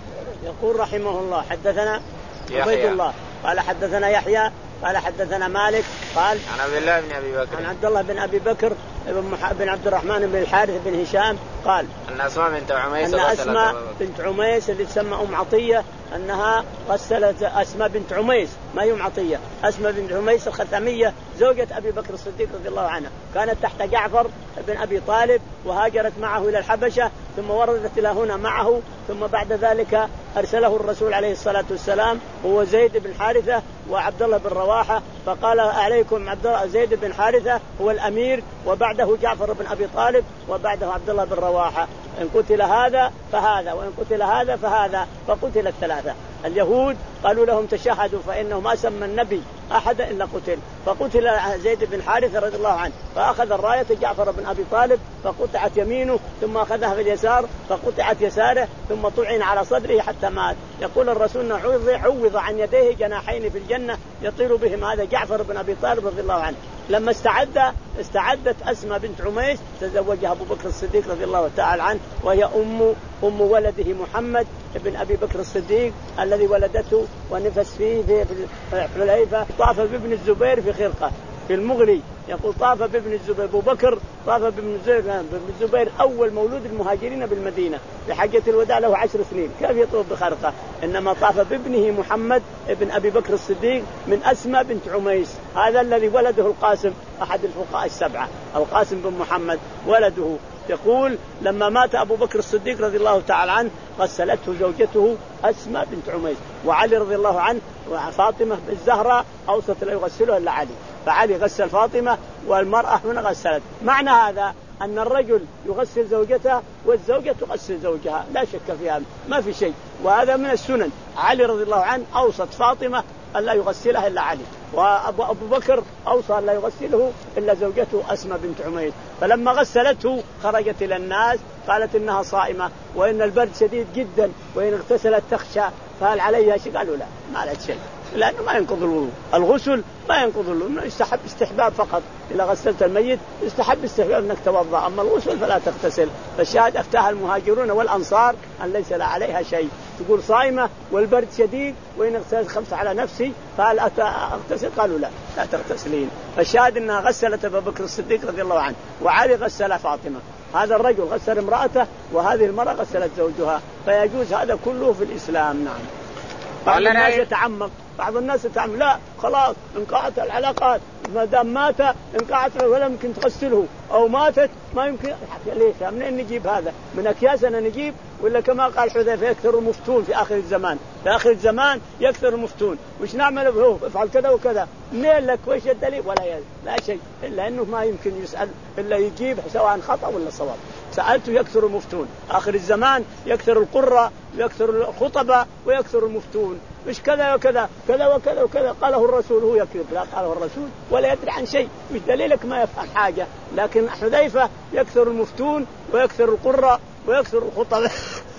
Speaker 1: يقول رحمه الله حدثنا عبيد الله قال حدثنا يحيى قال حدثنا مالك قال
Speaker 2: عن عبد الله بن أبي بكر
Speaker 1: عن عبد الله بن أبي بكر بن, بن عبد الرحمن بن الحارث بن هشام قال
Speaker 2: أن أسماء بنت عميس
Speaker 1: أن أسماء بنت عميس اللي تسمى أم عطية أنها غسلت أسماء بنت عميس ما هي أم عطية، أسماء بنت عميس الختامية زوجة أبي بكر الصديق رضي الله عنها، كانت تحت جعفر بن أبي طالب وهاجرت معه إلى الحبشة ثم وردت إلى هنا معه، ثم بعد ذلك أرسله الرسول عليه الصلاة والسلام هو زيد بن حارثة وعبد الله بن رواحة، فقال عليكم عبد الله زيد بن حارثة هو الأمير وبعده جعفر بن أبي طالب وبعده عبد الله بن رواحة، إن قتل هذا فهذا وإن قتل هذا فهذا، فقتل الثلاثة. اليهود قالوا لهم تشهدوا فإنه ما سمى النبي أحد إلا قتل، فقتل زيد بن حارثة رضي الله عنه، فأخذ الراية جعفر بن أبي طالب فقطعت يمينه ثم أخذها في اليسار فقطعت يساره ثم طعن على صدره حتى مات. يقول الرسول عوض عن يديه جناحين في الجنة يطير بهم، هذا جعفر بن أبي طالب رضي الله عنه. لما استعد استعدت أسماء بنت عميس تزوجها أبو بكر الصديق رضي الله تعالى عنه، وهي أم أم ولده محمد ابن أبي بكر الصديق الذي ولدته ونفس فيه في حليفة. طاف بابن الزبير في خرقة في المغري، يقول طاف بابن الزبير أبو بكر طاف بابن الزبير أول مولود المهاجرين بالمدينة في حجة الوداع له عشر سنين، كيف يطوف بخرقة؟ إنما طاف بابنه محمد ابن أبي بكر الصديق من أسماء بنت عميس، هذا الذي ولده القاسم أحد الفقهاء السبعة، القاسم بن محمد ولده. يقول لما مات أبو بكر الصديق رضي الله تعالى عنه غسلته زوجته أسماء بنت عميس، وعلي رضي الله عنه وفاطمة الزهراء أوسط لا يغسلها إلا علي، فعلي غسل فاطمة والمرأة هنا غسلت. معنى هذا أن الرجل يغسل زوجته والزوجة تغسل زوجها، لا شك في هذا، ما في شيء، وهذا من السنن. علي رضي الله عنه أوصت فاطمة ألا يغسلها إلا علي، وأبو أبو بكر أوصى ألا يغسله إلا زوجته أسماء بنت عميس. فلما غسلته خرجت إلى الناس قالت إنها صائمة وإن البرد شديد جدا وإن اغتسلت تخشى، فهل عليها شيء؟ قالوا لا ما عليها شيء، لأنه ما ينقض الوضوء، الغسل ما ينقض الوضوء، يستحب استحباب فقط، إذا غسلت الميت يستحب استحباب أنك توضأ، أما الغسل فلا تغتسل. فالشاهد أفتاها المهاجرون والأنصار أن ليس عليها شيء، تقول صائمة والبرد شديد وإن اغتسلت خمسة على نفسي فهل أغتسل؟ قالوا لا لا تغتسلين. فالشاهد أنها غسلت أبو بكر الصديق رضي الله عنه، وعلي غسل فاطمة، هذا الرجل غسل امرأته وهذه المرأة غسلت زوجها، فيجوز هذا كله في الإسلام. نعم. بعض الناس يتعمق بعض الناس يتعمق لا خلاص انقطعت العلاقات، ما دام مات انقطعت ولا يمكن تغسله، أو ماتت ما يمكن. ليش؟ منين نجيب هذا؟ من أكياسنا نجيب؟ ولا كما قال حذيفة يكثر المفتون في آخر الزمان، في آخر الزمان يكثر المفتون، وش نعمل به؟ افعل كذا وكذا، منين لك وش الدليل؟ ولا يد. لا شيء، إلا أنه ما يمكن يسأل إلا يجيب سواء خطأ ولا صواب. سألته يكثر المفتون، آخر الزمان يكثر القرة ويكثر الخطبة ويكثر المفتون، مش كذا وكذا كذا وكذا وكذا قاله الرسول هو يكذب، لا قاله الرسول ولا يدري عن شيء، مش دليلك ما يفهم حاجة. لكن حذيفة يكثر المفتون ويكثر القرة ويكثر الخطبة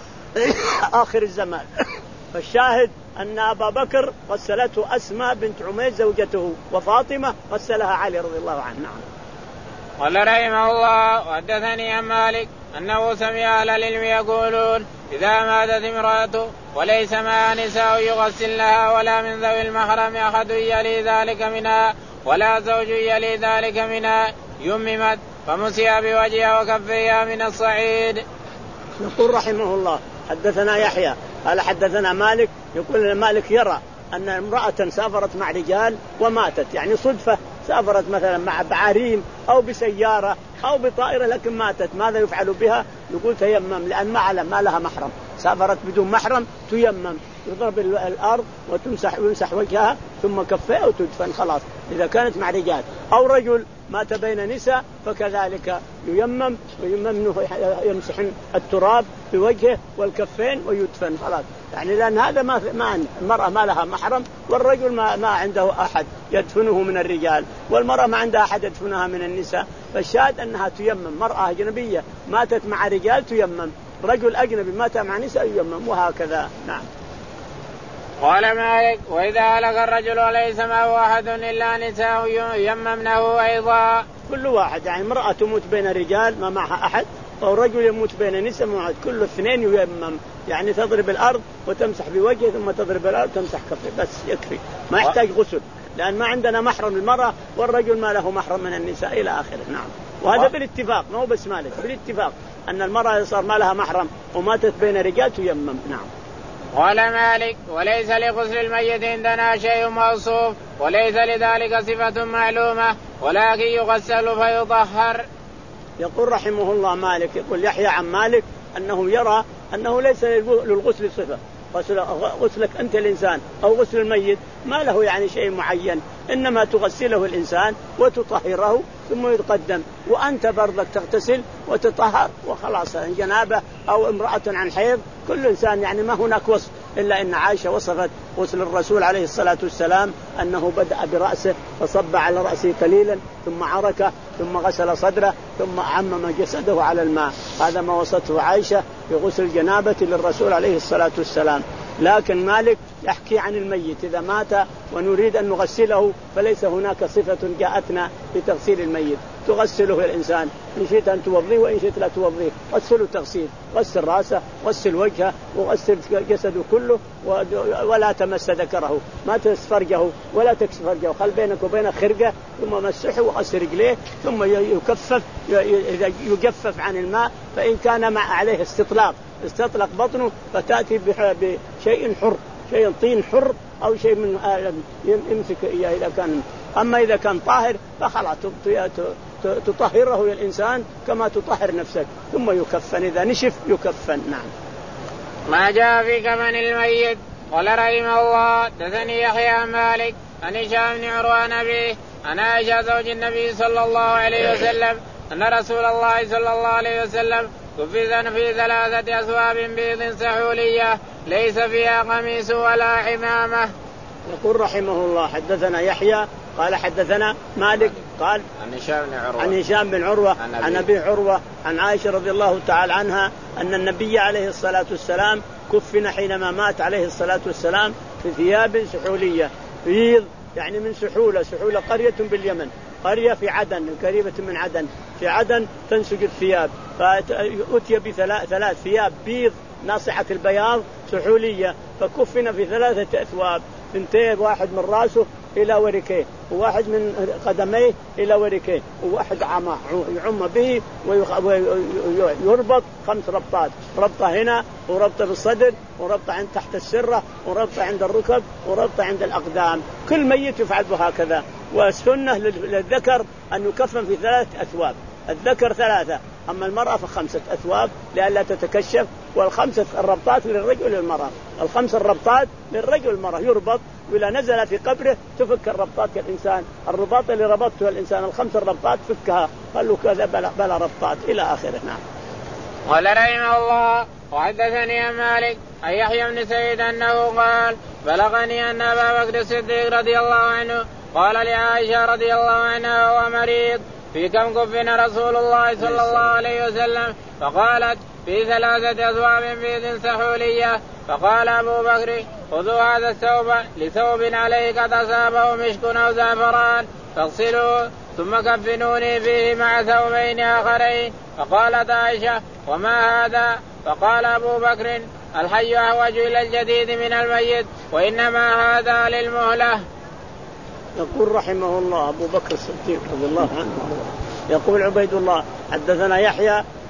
Speaker 1: آخر الزمان. فالشاهد أن أبا بكر غسلته أسماء بنت عميس زوجته، وفاطمة غسلها علي رضي الله عنه. نعم.
Speaker 2: قال رحمه الله وحدثني عن مالك أنه سمع أهل العلم يقولون إذا ماتت امرأة وليس معها نساء يغسل لها ولا من ذوي المحرم أحد يلي ذلك منها ولا زوج يلي ذلك منها يممت فمسح بوجهها وكفيها من الصعيد.
Speaker 1: يقول رحمه الله حدثنا يحيى قال حدثنا مالك يقول مالك يرى أن امرأة سافرت مع رجال وماتت، يعني صدفة سافرت مثلا مع بعارين أو بسيارة أو بطائرة لكن ماتت، ماذا يفعل بها؟ يقول تيمم، لأن ما ما لها محرم، سافرت بدون محرم تيمم، يضرب الأرض وتمسح ويمسح وجهها ثم كفها وتدفن خلاص إذا كانت مع رجال. أو رجل مات بين نساء فكذلك ييمم ويمم يمسح التراب بوجهه والكفين ويدفن خلاص، يعني لأن هذا ما ما المرأة ما لها محرم والرجل ما ما عنده أحد يدفنه من الرجال والمرأة ما عندها أحد يدفنها من النساء، فالشاهد أنها تيمم. مرأة أجنبية ماتت مع رجال تيمم، رجل أجنبي مات مع نساء ييمم، وهكذا. نعم.
Speaker 2: قال مالك وإذا هلك الرجل وليس معه أحد إلا نساء يممنه أيضا.
Speaker 1: كل واحد يعني امرأة تموت بين رجال ما معها أحد أو رجل يموت بين نساء معه، كل الاثنين ييمم، يعني تضرب الأرض وتمسح بوجهه ثم تضرب الأرض وتمسح كفه بس يكفي، ما يحتاج غسل لأن ما عندنا محرم المرأة والرجل ما له محرم من النساء إلى آخره. نعم. وهذا بالاتفاق مو بس مالك، بالاتفاق أن المرأة صار ما لها محرم وماتت بين رجال تيمم. نعم.
Speaker 2: قال مالك وليس لغسل الميت عندنا شيء موصوف وليس لذلك صفة معلومة ولكن يغسل فيطهر.
Speaker 1: يقول رحمه الله مالك يقول يحيى عن مالك أنه يرى أنه ليس للغسل صفة، غسلك أنت الإنسان أو غسل الميت ما له يعني شيء معين، إنما تغسله الإنسان وتطهره ثم يتقدم، وأنت برضك تغتسل وتطهر وخلاص. جنابة أو امرأة عن حيض كل إنسان يعني ما هناك وصف، إلا إن عائشة وصفت غسل الرسول عليه الصلاة والسلام أنه بدأ برأسه فصب على رأسه قليلا ثم عركه ثم غسل صدره ثم عمم جسده على الماء، هذا ما وصفته عائشة بغسل الجنابة للرسول عليه الصلاة والسلام. لكن مالك يحكي عن الميت إذا مات ونريد أن نغسله فليس هناك صفة جاءتنا بتغسيل الميت، تغسله الإنسان إن شئت أن توضيه وإن شئت لا توضيه، غسله تغسيل، غسل رأسه غسل وجهه وغسل جسده كله ولا تمس ذكره، ما تمس فرجه ولا تكسر فرجه، خل بينك وبين خرقه ثم مسحه وغسل رجليه ثم يكفف يجفف عن الماء، فإن كان مع عليه استطلاق استطلق بطنه فتأتي بشيء حر، شيء طين حر أو شيء من يمسك إياه إذا كان. أما إذا كان طاهر فخلاص تطهره الإنسان كما تطهر نفسك ثم يكفن، إذا نشف يكفن. نعم.
Speaker 2: ما جاء في كفن الميت. قال رحمه الله حدثني يحيى مالك عن هشام بن عروة أبيه عن عائشة زوج النبي صلى الله عليه وسلم أن رسول الله صلى الله عليه وسلم كفن في ثلاثة أثواب بيض سحولية ليس فيها قميص ولا عمامة.
Speaker 1: يقول رحمه الله حدثنا يحيى قال حدثنا مالك قال
Speaker 2: عن هشام بن عروة
Speaker 1: عن هشام بن عروة عن أبي عروة عن عائشة رضي الله تعالى عنها أن النبي عليه الصلاة والسلام كفن حينما مات عليه الصلاة والسلام في ثياب سحولية، بيض يعني من سحولة، سحولة قرية باليمن، قرية في عدن قريبة من عدن، في عدن تنسج الثياب، فأتي بثلاث ثلاث ثياب بيض ناصعة البياض سحولية، فكفن في ثلاثة أثواب، ثنتين، واحد من رأسه إلى وركيه وواحد من قدميه إلى وركيه وواحد عم يعم به ويربط خمس ربطات، ربطة هنا وربطة بالصدر وربطة عند تحت السرة وربطة عند الركب وربطة عند الأقدام، كل ميت يفعل بهكذا. والسنة للذكر أن يكفن في ثلاث أثواب، الذكر ثلاثة أما المرأة فخمسة أثواب لئلا تتكشف، والخمسة الربطات للرجل والمرأة، الخمس الربطات للرجل والمرأة يربط، وإذا نزل في قبره تفك الربطات كالإنسان، الرباط اللي ربطته الإنسان الخمس الربطات فكها قالوا كذا بلا, بلا ربطات إلى آخره. نعم.
Speaker 2: قال رحمه الله وحدثني مالك عن يحيى بن سعيد أنه قال بلغني أن أبا بكر الصديق رضي الله عنه قال لعائشة رضي الله عنها وهو مريض في كم كفن رسول الله صلى الله عليه وسلم؟ فقالت في ثلاثة أثواب بيض سحولية. فقال أبو بكر خذوا هذا الثوب لثوب عليه قد أصابه مشك أو زعفران فاغسلوه ثم كفنوني فيه مع ثوبين آخرين. فقالت عائشة وما هذا؟ فقال أبو بكر الحي أحوج إلى الجديد من الميت وإنما هذا للمهلة.
Speaker 1: يقول رحمه الله أبو بكر الصديق رضي الله عنه يقول عبيد الله حدثنا يحيى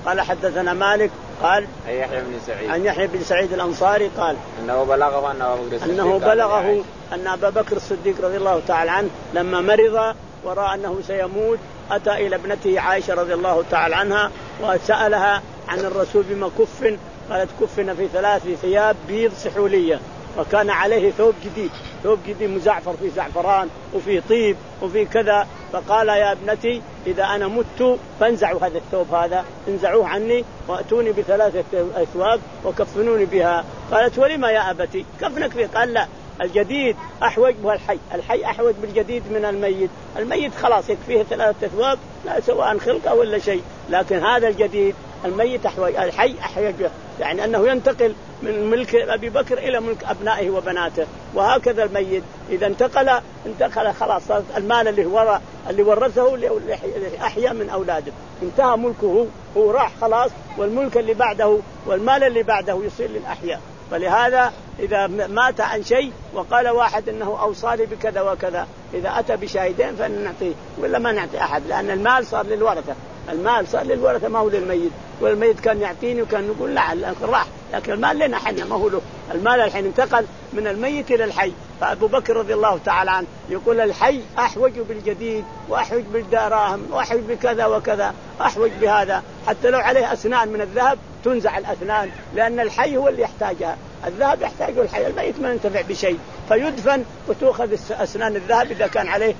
Speaker 1: قال حدثنا مالك قال
Speaker 2: عن يحيى بن سعيد
Speaker 1: عن يحيى بن سعيد الأنصاري قال
Speaker 2: أنه بلغه أن أبا بكر
Speaker 1: أنه بلغه أن أبا بكر الصديق رضي الله تعالى عنه لما مرض ورأى أنه سيموت أتى إلى ابنته عائشة رضي الله تعالى عنها وسألها عن الرسول بما كفن، قالت كفن في ثلاث ثياب بيض سحولية، وكان عليه ثوب جديد، ثوب جديد مزعفر فيه زعفران وفيه طيب وفيه كذا، فقال يا ابنتي إذا أنا مت فانزعوا هذا الثوب هذا، انزعوه عني وأتوني بثلاثة أثواب وكفنوني بها. قالت ولما يا أبتي كفنك فيه؟ قال لا، الجديد أحوج به الحي، الحي أحوج بالجديد من الميت، الميت خلاص يكفيه ثلاثة أثواب لا سواء خلقه ولا شيء، لكن هذا الجديد الميت أحوج، الحي أحوج به، يعني أنه ينتقل من ملك أبي بكر إلى ملك أبنائه وبناته. وهكذا الميت إذا انتقل انتقل خلاص المال اللي هو اللي ورثه اللي أحيا من أولاده انتهى ملكه، هو راح خلاص، والملك اللي بعده والمال اللي بعده يصير للأحياء. فلهذا إذا مات عن شيء وقال واحد إنه أوصالي بكذا وكذا، إذا أتى بشاهدين فنعطيه ولا ما نعطي أحد، لأن المال صار للورثة، المال صار للورثة ما هو للميت، والميت كان يعطيني وكان يقول لا راح، لكن المال لنا حنا ما هو له، المال الحين انتقل من الميت إلى الحي. فأبو بكر رضي الله تعالى عنه يقول الحي أحوج بالجديد وأحوج بالدراهم وأحوج بكذا وكذا، أحوج بهذا، حتى لو عليه أسنان من الذهب تنزع الأسنان، لأن الحي هو اللي يحتاجها، الذهب يحتاجه الحي، الميت ما ينتفع بشيء، فيدفن وتؤخذ أسنان الذهب إذا كان عليه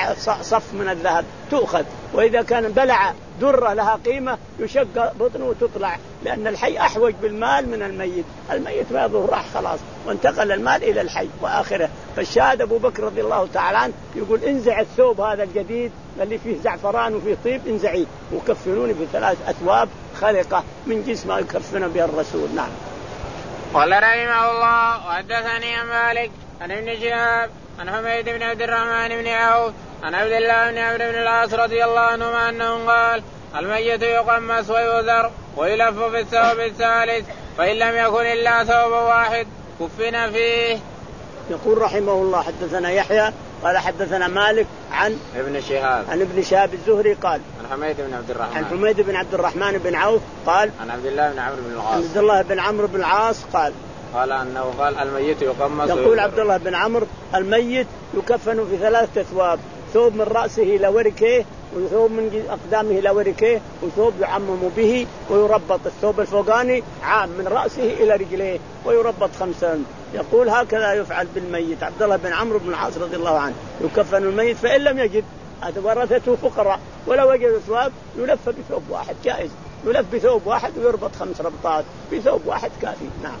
Speaker 1: صف من الذهب تؤخذ، وإذا كان بلع درة لها قيمة يشق بطنه وتطلع، لأن الحي أحوج بالمال من الميت، الميت ما يظهر راح خلاص وانتقل المال إلى الحي وآخره. فالشاهد أبو بكر رضي الله تعالى عنه يقول انزع الثوب هذا الجديد اللي فيه زعفران وفيه طيب انزعيه وكفنوني بثلاث أثواب خلقة من جسم يكفن بها الرسول. نعم.
Speaker 2: قال رحمه الله وحدثني مالك عن ابن شهاب عن حميد بن عبد الرحمن بن عوف عن عبد الله بن عمرو بن العاص رضي الله عنهما أنه قال الميت يقمص ويوزر ويلف في الثوب الثالث، فإن لم يكن إلا ثوب واحد كفن فيه.
Speaker 1: يقول رحمه الله حدثنا يحيى قال حدثنا مالك عن
Speaker 2: ابن شهاب
Speaker 1: عن ابن شهاب الزهري قال
Speaker 2: عن حميد بن عبد الرحمن
Speaker 1: عن حميد بن عبد الرحمن بن عوف قال
Speaker 2: عن عبد الله بن عمرو بن العاص
Speaker 1: عن عبد الله بن عمرو بن العاص قال
Speaker 2: قال أنه قال الميت يقمص.
Speaker 1: يقول عبد الله بن عمرو الميت يكفن في ثلاثة أثواب، ثوب من رأسه إلى وركه، وثوب من أقدامه إلى وركه، وثوب يعمم به ويربط، الثوب الفوقاني عام من رأسه إلى رجليه ويربط خمسا. يقول هكذا يفعل بالميت. عبد الله بن عمرو بن العاص رضي الله عنه يكفن الميت، فإن لم يجد ورثته فقراء ولا وجد ثواب يلف بثوب واحد جائز، يلف بثوب واحد ويربط خمس ربطات بثوب واحد كافي. نعم.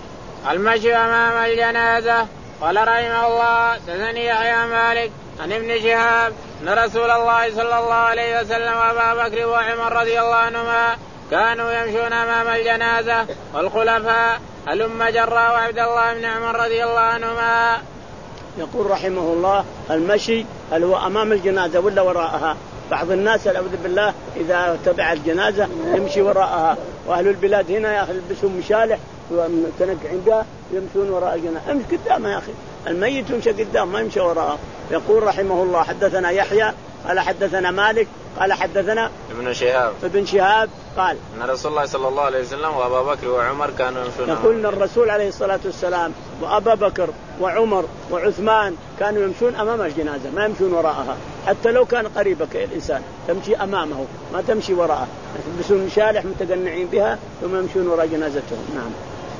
Speaker 2: المشي أمام الجنازة. قال رحمه الله حدثني يحيى مالك عن ابن شهاب أن رسول الله صلى الله عليه وسلم وأبا بكر وعمر رضي الله عنهما كانوا يمشون أمام الجنازة، والخلفاء الأم جرى وعبد الله بن عمر رضي الله عنهما.
Speaker 1: يقول رحمه الله المشي هل هو أمام الجنازة ولا وراءها؟ بعض الناس أعوذ بالله إذا تبع الجنازة يمشي وراءها، وأهل البلاد هنا يلبسون مشالح ومتنقعين بها يمشون وراء الجنازة. امشي قدامها يا أخي، الميت يمشي قدام ما يمشي وراءها. يقول رحمه الله حدثنا يحيى قال حدثنا مالك قال حدثنا
Speaker 2: ابن شهاب
Speaker 1: ابن شهاب قال
Speaker 2: أن رسول الله صلى الله عليه وسلم وأبا بكر وعمر كانوا يمشون.
Speaker 1: يقول أن الرسول عليه الصلاة والسلام وأبا بكر وعمر وعثمان كانوا يمشون أمام الجنازة ما يمشون وراءها، حتى لو كان قريبك الإنسان تمشي أمامه ما تمشي وراءه، يلبسون مشالح متقنعين بها ثم يمشون وراء جنازتهم. نعم.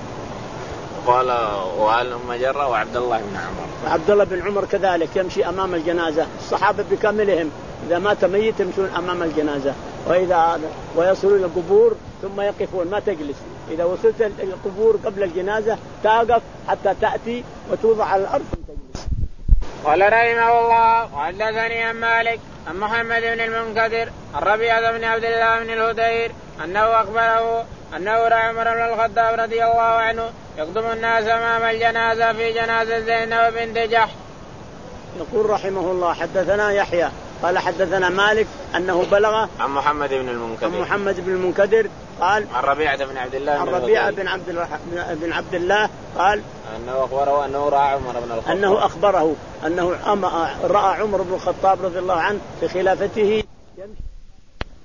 Speaker 2: قال وعلى أم جرى وعبد الله بن عمر.
Speaker 1: عبد الله بن عمر كذلك يمشي أمام الجنازة، الصحابة بكاملهم إذا مات ميت يمشون أمام الجنازة، وإذا ويصلون إلى القبور ثم يقفون ما تجلس، إذا وصلت إلى القبور قبل الجنازة تقف حتى تأتي وتوضع على الأرض تجلس.
Speaker 2: قال رحمه الله وحدثني عن مالك عن محمد بن المنكدر عن ربيعة بن عبد الله بن الهدير أنه أخبره أنه رأى عمر بن الخطاب رضي الله عنه يقدم الناس أمام الجنازة في جنازة زينب بنت جحش.
Speaker 1: يقول رحمه الله حدثنا يحيى قال حدثنا مالك أنه بلغ
Speaker 2: عن محمد بن المنكدر
Speaker 1: عن محمد بن المنكدر قال
Speaker 2: عن ربيعة بن عبد الله
Speaker 1: عن ربيعة بن عبد الله بن عبد الله قال
Speaker 2: أنه أخبره أنه رأى عمر بن الخطاب
Speaker 1: أنه أخبره أنه رأى عمر بن الخطاب رضي الله عنه في خلافته يمشي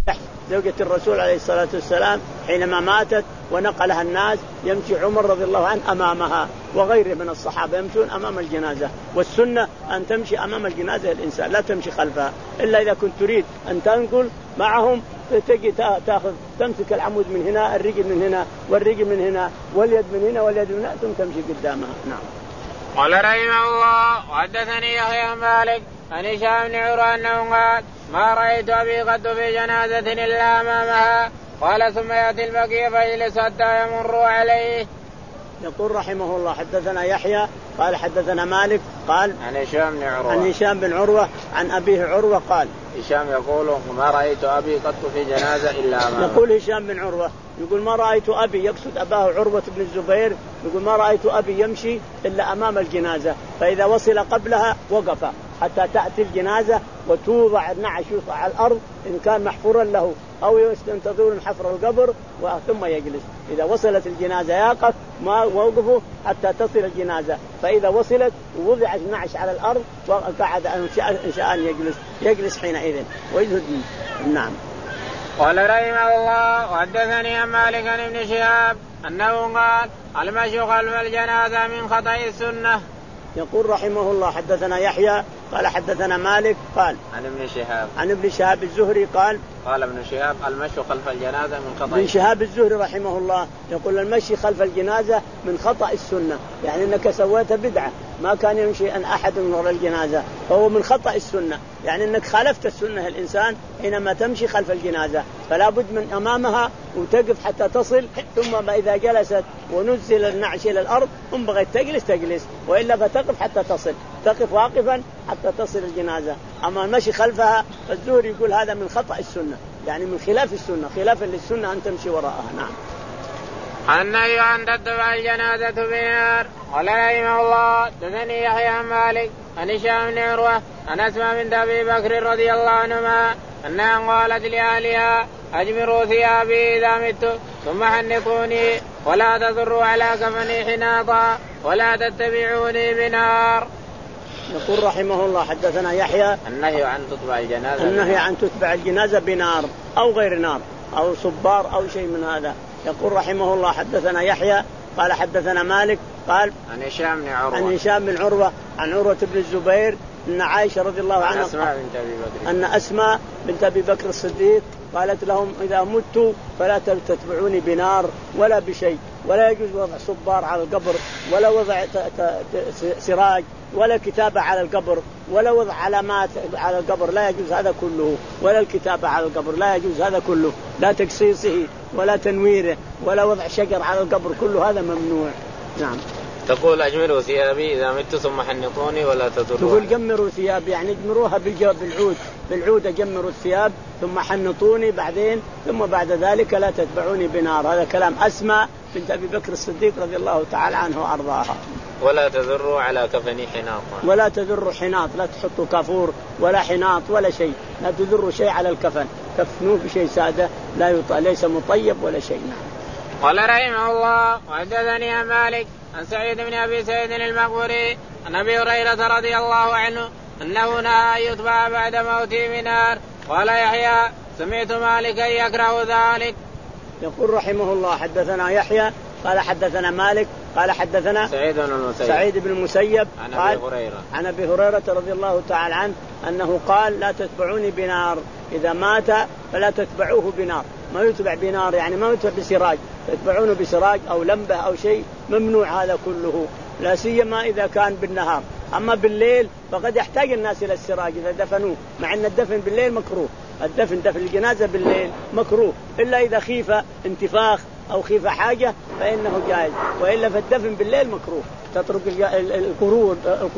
Speaker 1: زوجة الرسول عليه الصلاة والسلام حينما ماتت ونقلها الناس يمشي عمر رضي الله عنه أمامها وغيره من الصحابة يمشون أمام الجنازة. والسنة أن تمشي أمام الجنازة الإنسان لا تمشي خلفها إلا إذا كنت تريد أن تنقل معهم تجي تأخذ تمسك العمود من هنا الرجل من هنا والرجل من هنا واليد من هنا واليد من هنا ثم تمشي قدامها. نعم.
Speaker 2: قال رحمه الله وحدثني يحيى مالك عن هشام بن عروة أنه قال ما رأيت أبي قد في جنازة إلا أمامها قال ثم يأتي البقيع فيجلس حتى يمر عليه.
Speaker 1: يقول رحمه الله حدثنا يحيى قال حدثنا مالك قال
Speaker 2: عن هشام بن عروة
Speaker 1: عن هشام بن عروة عن أبيه عروة قال
Speaker 2: هشام يقول ما رأيت أبي قط في جنازة إلا أمامه.
Speaker 1: يقول هشام بن عروة يقول ما رأيت أبي يقصد أباه عروة بن الزبير يقول ما رأيت أبي يمشي إلا أمام الجنازة فإذا وصل قبلها وقف حتى تأتي الجنازة وتوضع النعش على الأرض إن كان محفورا له أو ينتظرون حفر القبر ثم يجلس. إذا وصلت الجنازة يقف ما وقفوا حتى تصل الجنازة فإذا وصلت ووضع النعش على الأرض وقعد إن شاء أن يجلس يجلس حينئذ ويجهد. نعم.
Speaker 2: قال رحمه الله وحدثني عن مالك عن ابن شهاب أنه قال المشي خلف الجنازة من خطأ السنة.
Speaker 1: يقول رحمه الله حدثنا يحيى قال حدثنا مالك قال
Speaker 2: عن ابن شهاب
Speaker 1: عن ابن شهاب الزهري قال
Speaker 2: قال ابن شهاب المشي خلف الجنازة من خطأ.
Speaker 1: ابن شهاب الزهري رحمه الله يقول المشي خلف الجنازة من خطأ السنة يعني أنك سويت بدعة ما كان يمشي أن أحد من وراء الجنازة فهو من خطأ السنة يعني أنك خالفت السنة الإنسان حينما تمشي خلف الجنازة فلا بد من أمامها وتقف حتى تصل ثم ما إذا جلست ونزل النعش إلى الأرض ثم بغيت تجلس تجلس وإلا فتقف حتى تصل تقف واقفا حتى تصل الجنازة. أما المشي خلفها فالزهري يقول هذا من خطأ السنة يعني من خلاف السنة خلافا للسنة أن تمشي وراءها. نعم.
Speaker 2: النهي أن تتبع الجنازة بنار. قال رحمه الله دثني يحيى عن مالك عن هشام بن عروة عن أسماء بنت أبي بكر رضي الله عنهما أنها قالت لأهلها أجمروا ثيابي إذا مت ثم حنطوني ولا تضروا على كفني حناطا ولا تتبعوني بنار.
Speaker 1: يقول رحمه الله حدثنا يحيى
Speaker 2: النهي عن تتبع الجنازة
Speaker 1: النهي عن تتبع الجنازة بنار أو غير نار أو صبار أو شيء من هذا. يقول رحمه الله حدثنا يحيى قال حدثنا مالك قال
Speaker 2: عن هشام بن عروة
Speaker 1: عن هشام بن عروة عن عروة بن الزبير أن عائشة رضي الله عنها
Speaker 2: أسماء بنت أبي بكر
Speaker 1: أن أسماء بنت أبي بكر الصديق قالت لهم إذا مت فلا تتبعوني بنار ولا بشيء ولا يجوز وضع صبار على القبر ولا وضع سراج ولا كتابة على القبر ولا وضع علامات على القبر لا يجوز هذا كله ولا الكتابة على القبر لا يجوز هذا كله لا تقصيصه ولا تنويره ولا وضع شجر على القبر كله هذا ممنوع. نعم.
Speaker 2: تقول أجمروا ثيابي إذا مت ثم حنطوني ولا تضروا.
Speaker 1: تقول جمروا ثياب يعني اجمروها بالعود بالعود اجمروا الثياب ثم حنطوني بعدين ثم بعد ذلك لا تتبعوني بنار. هذا كلام أسماء بنت أبي بكر الصديق رضي الله تعالى عنه وأرضاها.
Speaker 2: ولا تذروا على كفني حناط
Speaker 1: ولا تذروا حناط لا تحطوا كافور ولا حناط ولا شيء لا تذروا شيء على الكفن كفنوه بشيء سادة لا يط... ليس مطيب ولا شيء. نعم.
Speaker 2: قال رحمه الله وحدثني عن مالك عن سعيد بن أبي سعيد المقبري عن أبي هريرة رضي الله عنه أنه نهى أن يتبع بعد موته بنار. قال يحيى سمعت مالكا يكره ذلك.
Speaker 1: يقول رحمه الله حدثنا يحيى قال حدثنا مالك قال حدثنا
Speaker 2: سعيد بن المسيب
Speaker 1: سعيد بن المسيب
Speaker 2: عن
Speaker 1: قال
Speaker 2: أبي هريرة
Speaker 1: عن أبي هريرة رضي الله تعالى عنه أنه قال لا تتبعوني بنار إذا مات فلا تتبعوه بنار. ما يتبع بنار يعني ما يتبع بسراج تتبعونه بسراج أو لمبة أو شيء ممنوع هذا كله لا سيما إذا كان بالنهار. أما بالليل فقد يحتاج الناس إلى السراج إذا دفنوه مع أن الدفن بالليل مكروه الدفن دفن الجنازة بالليل مكروه إلا إذا خيف انتفاخ أو خيف حاجة فإنه جائز وإلا فالدفن بالليل مكروه. تترك القبور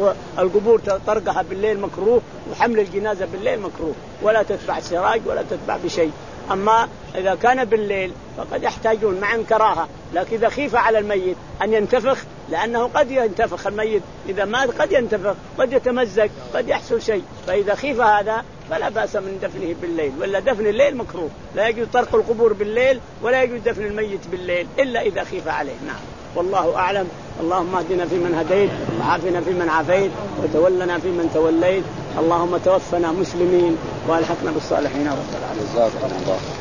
Speaker 1: القبور تطرقها بالليل مكروه وحمل الجنازة بالليل مكروه ولا تتبع السراج ولا تتبع بشيء. أما إذا كان بالليل فقد يحتاجون مع كراهة لكن إذا خيف على الميت أن ينتفخ لأنه قد ينتفخ الميت إذا مات قد ينتفخ قد يتمزق قد يحصل شيء فإذا خيف هذا فلا بأس من دفنه بالليل ولا دفن الليل مكروه لا يجوز طرق القبور بالليل ولا يجوز دفن الميت بالليل إلا إذا خيف عليه. نعم. والله أعلم. اللهم اهدنا فيمن هديت وعافنا فيمن عافيت وتولنا فيمن توليت. اللهم توفنا مسلمين والحقنا بالصالحين رب العالمين.
Speaker 3: جزاكم الله.